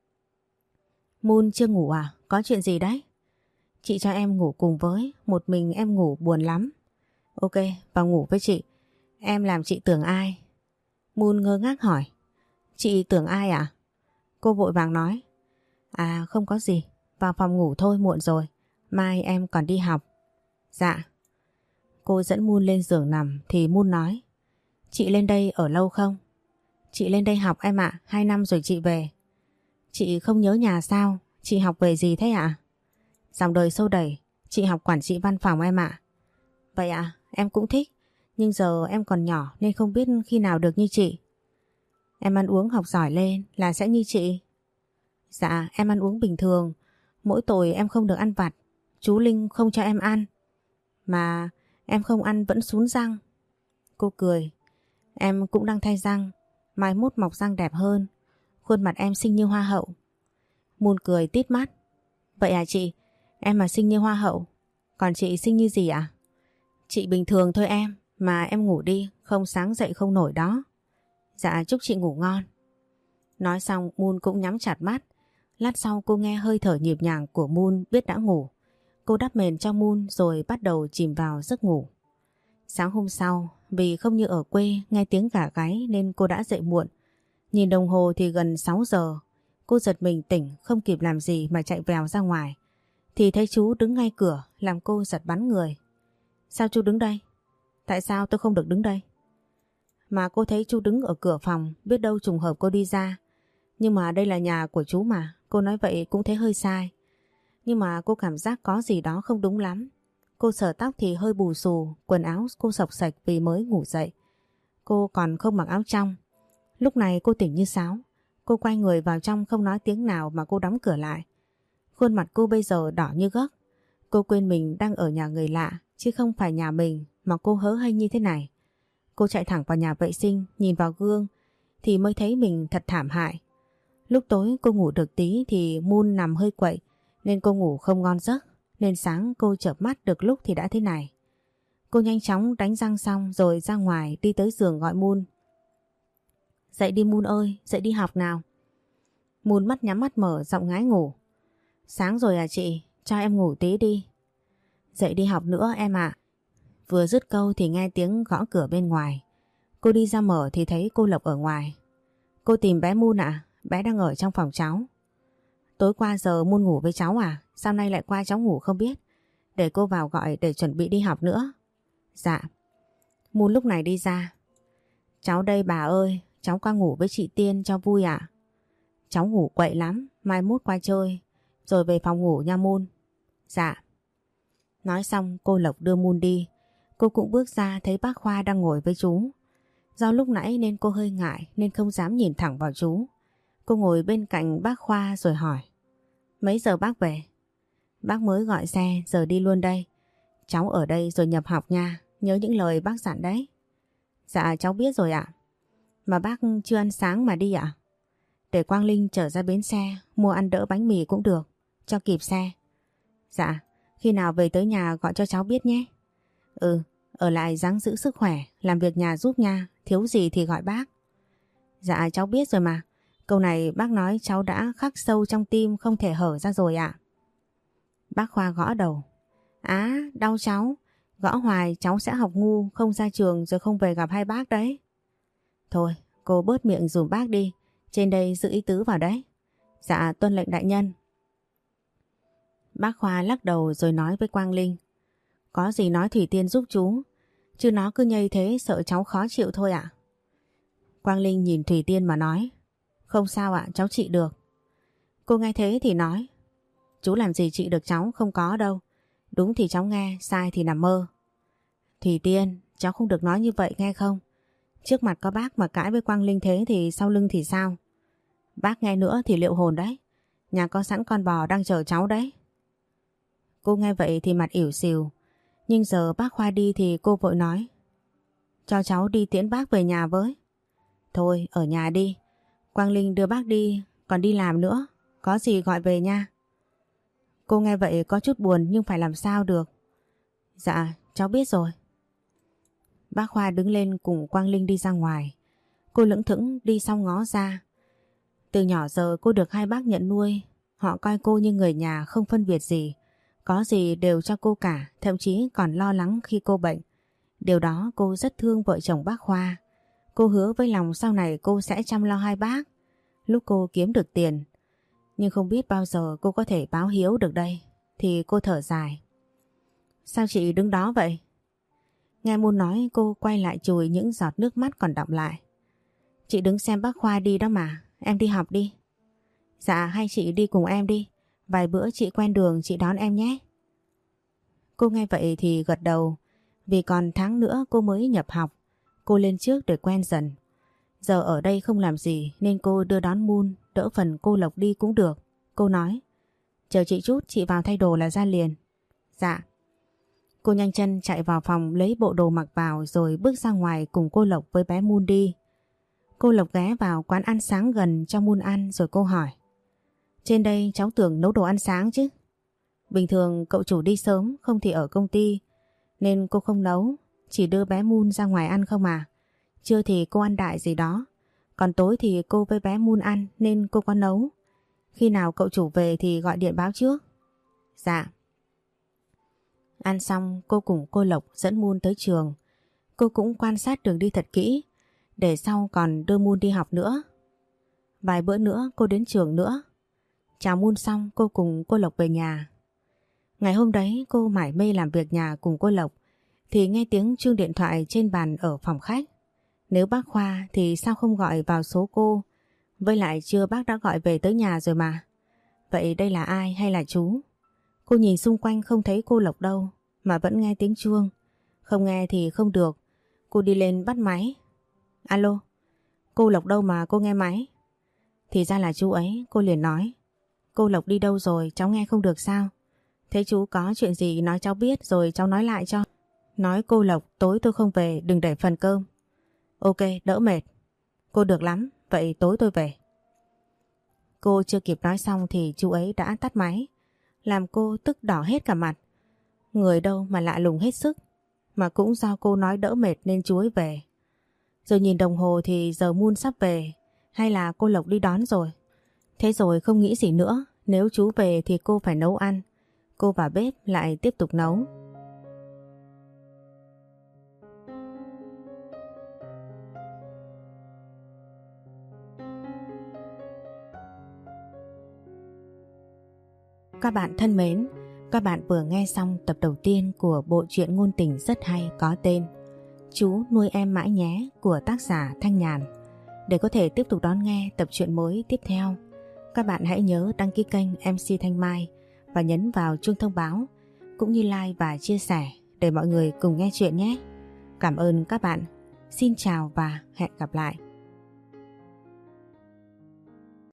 Moon chưa ngủ à? Có chuyện gì đấy? Chị cho em ngủ cùng với, một mình em ngủ buồn lắm. Ok, vào ngủ với chị. Em làm chị tưởng ai? Moon ngơ ngác hỏi. Chị tưởng ai à? Cô vội vàng nói. À không có gì, vào phòng ngủ thôi, muộn rồi. Mai em còn đi học. Dạ. Cô dẫn Moon lên giường nằm thì Moon nói. Chị lên đây ở lâu không? Chị lên đây học em ạ, hai năm rồi chị về. Chị không nhớ nhà sao? Chị học về gì thế ạ? Dòng đời xô đẩy, chị học quản trị văn phòng em ạ. Vậy ạ, em cũng thích. Nhưng giờ em còn nhỏ nên không biết khi nào được như chị. Em ăn uống học giỏi lên là sẽ như chị. Dạ, em ăn uống bình thường. Mỗi tội em không được ăn vặt. Chú Linh không cho em ăn. Mà em không ăn vẫn sún răng. Cô cười. Em cũng đang thay răng, mai mốt mọc răng đẹp hơn. Khuôn mặt em xinh như hoa hậu. Moon cười tít mắt. Vậy à chị, em mà xinh như hoa hậu, còn chị xinh như gì ạ? Chị bình thường thôi em, mà em ngủ đi, không sáng dậy không nổi đó. Dạ chúc chị ngủ ngon. Nói xong Moon cũng nhắm chặt mắt. Lát sau cô nghe hơi thở nhịp nhàng của Moon biết đã ngủ. Cô đắp mền cho Moon rồi bắt đầu chìm vào giấc ngủ. Sáng hôm sau, vì không như ở quê nghe tiếng gà gáy nên cô đã dậy muộn. Nhìn đồng hồ thì gần sáu giờ. Cô giật mình tỉnh, không kịp làm gì mà chạy vèo ra ngoài. Thì thấy chú đứng ngay cửa làm cô giật bắn người. Sao chú đứng đây? Tại sao tôi không được đứng đây? Mà cô thấy chú đứng ở cửa phòng, biết đâu trùng hợp cô đi ra. Nhưng mà đây là nhà của chú mà, cô nói vậy cũng thấy hơi sai. Nhưng mà cô cảm giác có gì đó không đúng lắm. Cô sờ tóc thì hơi bù xù, quần áo cô xộc xạch vì mới ngủ dậy. Cô còn không mặc áo trong. Lúc này cô tỉnh như sáo. Cô quay người vào trong không nói tiếng nào mà cô đóng cửa lại. Khuôn mặt cô bây giờ đỏ như gấc. Cô quên mình đang ở nhà người lạ, chứ không phải nhà mình mà cô hớ hênh như thế này. Cô chạy thẳng vào nhà vệ sinh, nhìn vào gương thì mới thấy mình thật thảm hại. Lúc tối cô ngủ được tí thì Moon nằm hơi quậy nên cô ngủ không ngon giấc. Nên sáng cô chợp mắt được lúc thì đã thế này. Cô nhanh chóng đánh răng xong rồi ra ngoài đi tới giường gọi Moon. Dậy đi Moon ơi, dậy đi học nào. Moon mắt nhắm mắt mở giọng ngái ngủ. Sáng rồi à chị, cho em ngủ tí đi. Dậy đi học nữa em ạ. Vừa dứt câu thì nghe tiếng gõ cửa bên ngoài. Cô đi ra mở thì thấy cô Lộc ở ngoài. Cô tìm bé Moon ạ, bé đang ở trong phòng cháu. Tối qua giờ Moon ngủ với cháu à? Sao nay lại qua cháu ngủ không biết? Để cô vào gọi để chuẩn bị đi học nữa. Dạ. Moon lúc này đi ra. Cháu đây bà ơi, cháu qua ngủ với chị Tiên cho vui ạ. Cháu ngủ quậy lắm, mai mốt qua chơi, rồi về phòng ngủ nha Moon. Dạ. Nói xong cô Lộc đưa Moon đi. Cô cũng bước ra thấy bác Khoa đang ngồi với chú. Do lúc nãy nên cô hơi ngại nên không dám nhìn thẳng vào chú. Cô ngồi bên cạnh bác Khoa rồi hỏi. Mấy giờ bác về? Bác mới gọi xe, giờ đi luôn đây. Cháu ở đây rồi nhập học nha, nhớ những lời bác dặn đấy. Dạ cháu biết rồi ạ. Mà bác chưa ăn sáng mà đi ạ? Để Quang Linh chở ra bến xe, mua ăn đỡ bánh mì cũng được, cho kịp xe. Dạ, khi nào về tới nhà gọi cho cháu biết nhé. Ừ, ở lại ráng giữ sức khỏe, làm việc nhà giúp nha, thiếu gì thì gọi bác. Dạ cháu biết rồi mà, câu này bác nói cháu đã khắc sâu trong tim không thể hở ra rồi ạ. Bác Khoa gõ đầu. Á, đau cháu, gõ hoài cháu sẽ học ngu, không ra trường rồi không về gặp hai bác đấy. Thôi, cô bớt miệng dùm bác đi, trên đây giữ ý tứ vào đấy. Dạ, tuân lệnh đại nhân. Bác Khoa lắc đầu rồi nói với Quang Linh. Có gì nói Thủy Tiên giúp chú, chứ nó cứ nhây thế sợ cháu khó chịu thôi ạ. Quang Linh nhìn Thủy Tiên mà nói. Không sao ạ, cháu trị được. Cô nghe thế thì nói. Chú làm gì trị được cháu, không có đâu. Đúng thì cháu nghe, sai thì nằm mơ. Thủy Tiên, cháu không được nói như vậy nghe không? Trước mặt có bác mà cãi với Quang Linh thế thì sau lưng thì sao? Bác nghe nữa thì liệu hồn đấy. Nhà có sẵn con bò đang chờ cháu đấy. Cô nghe vậy thì mặt ỉu xìu. Nhưng giờ bác Khoa đi thì cô vội nói. Cho cháu đi tiễn bác về nhà với. Thôi ở nhà đi. Quang Linh đưa bác đi, còn đi làm nữa. Có gì gọi về nha. Cô nghe vậy có chút buồn nhưng phải làm sao được. Dạ, cháu biết rồi. Bác Khoa đứng lên cùng Quang Linh đi ra ngoài. Cô lững thững đi sau ngó ra. Từ nhỏ giờ cô được hai bác nhận nuôi. Họ coi cô như người nhà không phân biệt gì. Có gì đều cho cô cả, thậm chí còn lo lắng khi cô bệnh. Điều đó cô rất thương vợ chồng bác Khoa. Cô hứa với lòng sau này cô sẽ chăm lo hai bác lúc cô kiếm được tiền. Nhưng không biết bao giờ cô có thể báo hiếu được đây. Thì cô thở dài. Sao chị đứng đó vậy? Nghe Moon nói cô quay lại chùi những giọt nước mắt còn đọng lại. Chị đứng xem bác Khoa đi đó mà, em đi học đi. Dạ hay chị đi cùng em đi, vài bữa chị quen đường chị đón em nhé. Cô nghe vậy thì gật đầu. Vì còn tháng nữa cô mới nhập học. Cô lên trước để quen dần. Giờ ở đây không làm gì nên cô đưa đón Moon, đỡ phần cô Lộc đi cũng được. Cô nói, chờ chị chút chị vào thay đồ là ra liền. Dạ. Cô nhanh chân chạy vào phòng lấy bộ đồ mặc vào rồi bước ra ngoài cùng cô Lộc với bé Moon đi. Cô Lộc ghé vào quán ăn sáng gần cho Moon ăn rồi cô hỏi. Trên đây cháu tưởng nấu đồ ăn sáng chứ. Bình thường cậu chủ đi sớm không thì ở công ty nên cô không nấu, chỉ đưa bé Moon ra ngoài ăn không à. Trưa thì cô ăn đại gì đó, còn tối thì cô với bé Moon ăn nên cô có nấu. Khi nào cậu chủ về thì gọi điện báo trước. Dạ. Ăn xong cô cùng cô Lộc dẫn Moon tới trường. Cô cũng quan sát đường đi thật kỹ, để sau còn đưa Moon đi học nữa. Vài bữa nữa cô đến trường nữa. Chào Moon xong cô cùng cô Lộc về nhà. Ngày hôm đấy cô mải mê làm việc nhà cùng cô Lộc thì nghe tiếng chuông điện thoại trên bàn ở phòng khách. Nếu bác Khoa thì sao không gọi vào số cô? Với lại chưa bác đã gọi về tới nhà rồi mà. Vậy đây là ai hay là chú? Cô nhìn xung quanh không thấy cô Lộc đâu mà vẫn nghe tiếng chuông. Không nghe thì không được. Cô đi lên bắt máy. Alo, cô Lộc đâu mà cô nghe máy? Thì ra là chú ấy, cô liền nói. Cô Lộc đi đâu rồi, cháu nghe không được sao? Thế chú có chuyện gì nói cháu biết rồi cháu nói lại cho. Nói cô Lộc tối tôi không về, đừng để phần cơm. Ok, đỡ mệt. Cô được lắm, vậy tối tôi về. Cô chưa kịp nói xong thì chú ấy đã tắt máy, làm cô tức đỏ hết cả mặt. Người đâu mà lạ lùng hết sức. Mà cũng do cô nói đỡ mệt nên chú ấy về. Rồi nhìn đồng hồ thì giờ Moon sắp về, hay là cô Lộc đi đón rồi. Thế rồi không nghĩ gì nữa, nếu chú về thì cô phải nấu ăn. Cô vào bếp lại tiếp tục nấu. Các bạn thân mến, các bạn vừa nghe xong tập đầu tiên của bộ truyện ngôn tình rất hay có tên Chú nuôi em mãi nhé của tác giả Thanh Nhàn. Để có thể tiếp tục đón nghe tập truyện mới tiếp theo, các bạn hãy nhớ đăng ký kênh em xê Thanh Mai và nhấn vào chuông thông báo cũng như like và chia sẻ để mọi người cùng nghe chuyện nhé. Cảm ơn các bạn. Xin chào và hẹn gặp lại.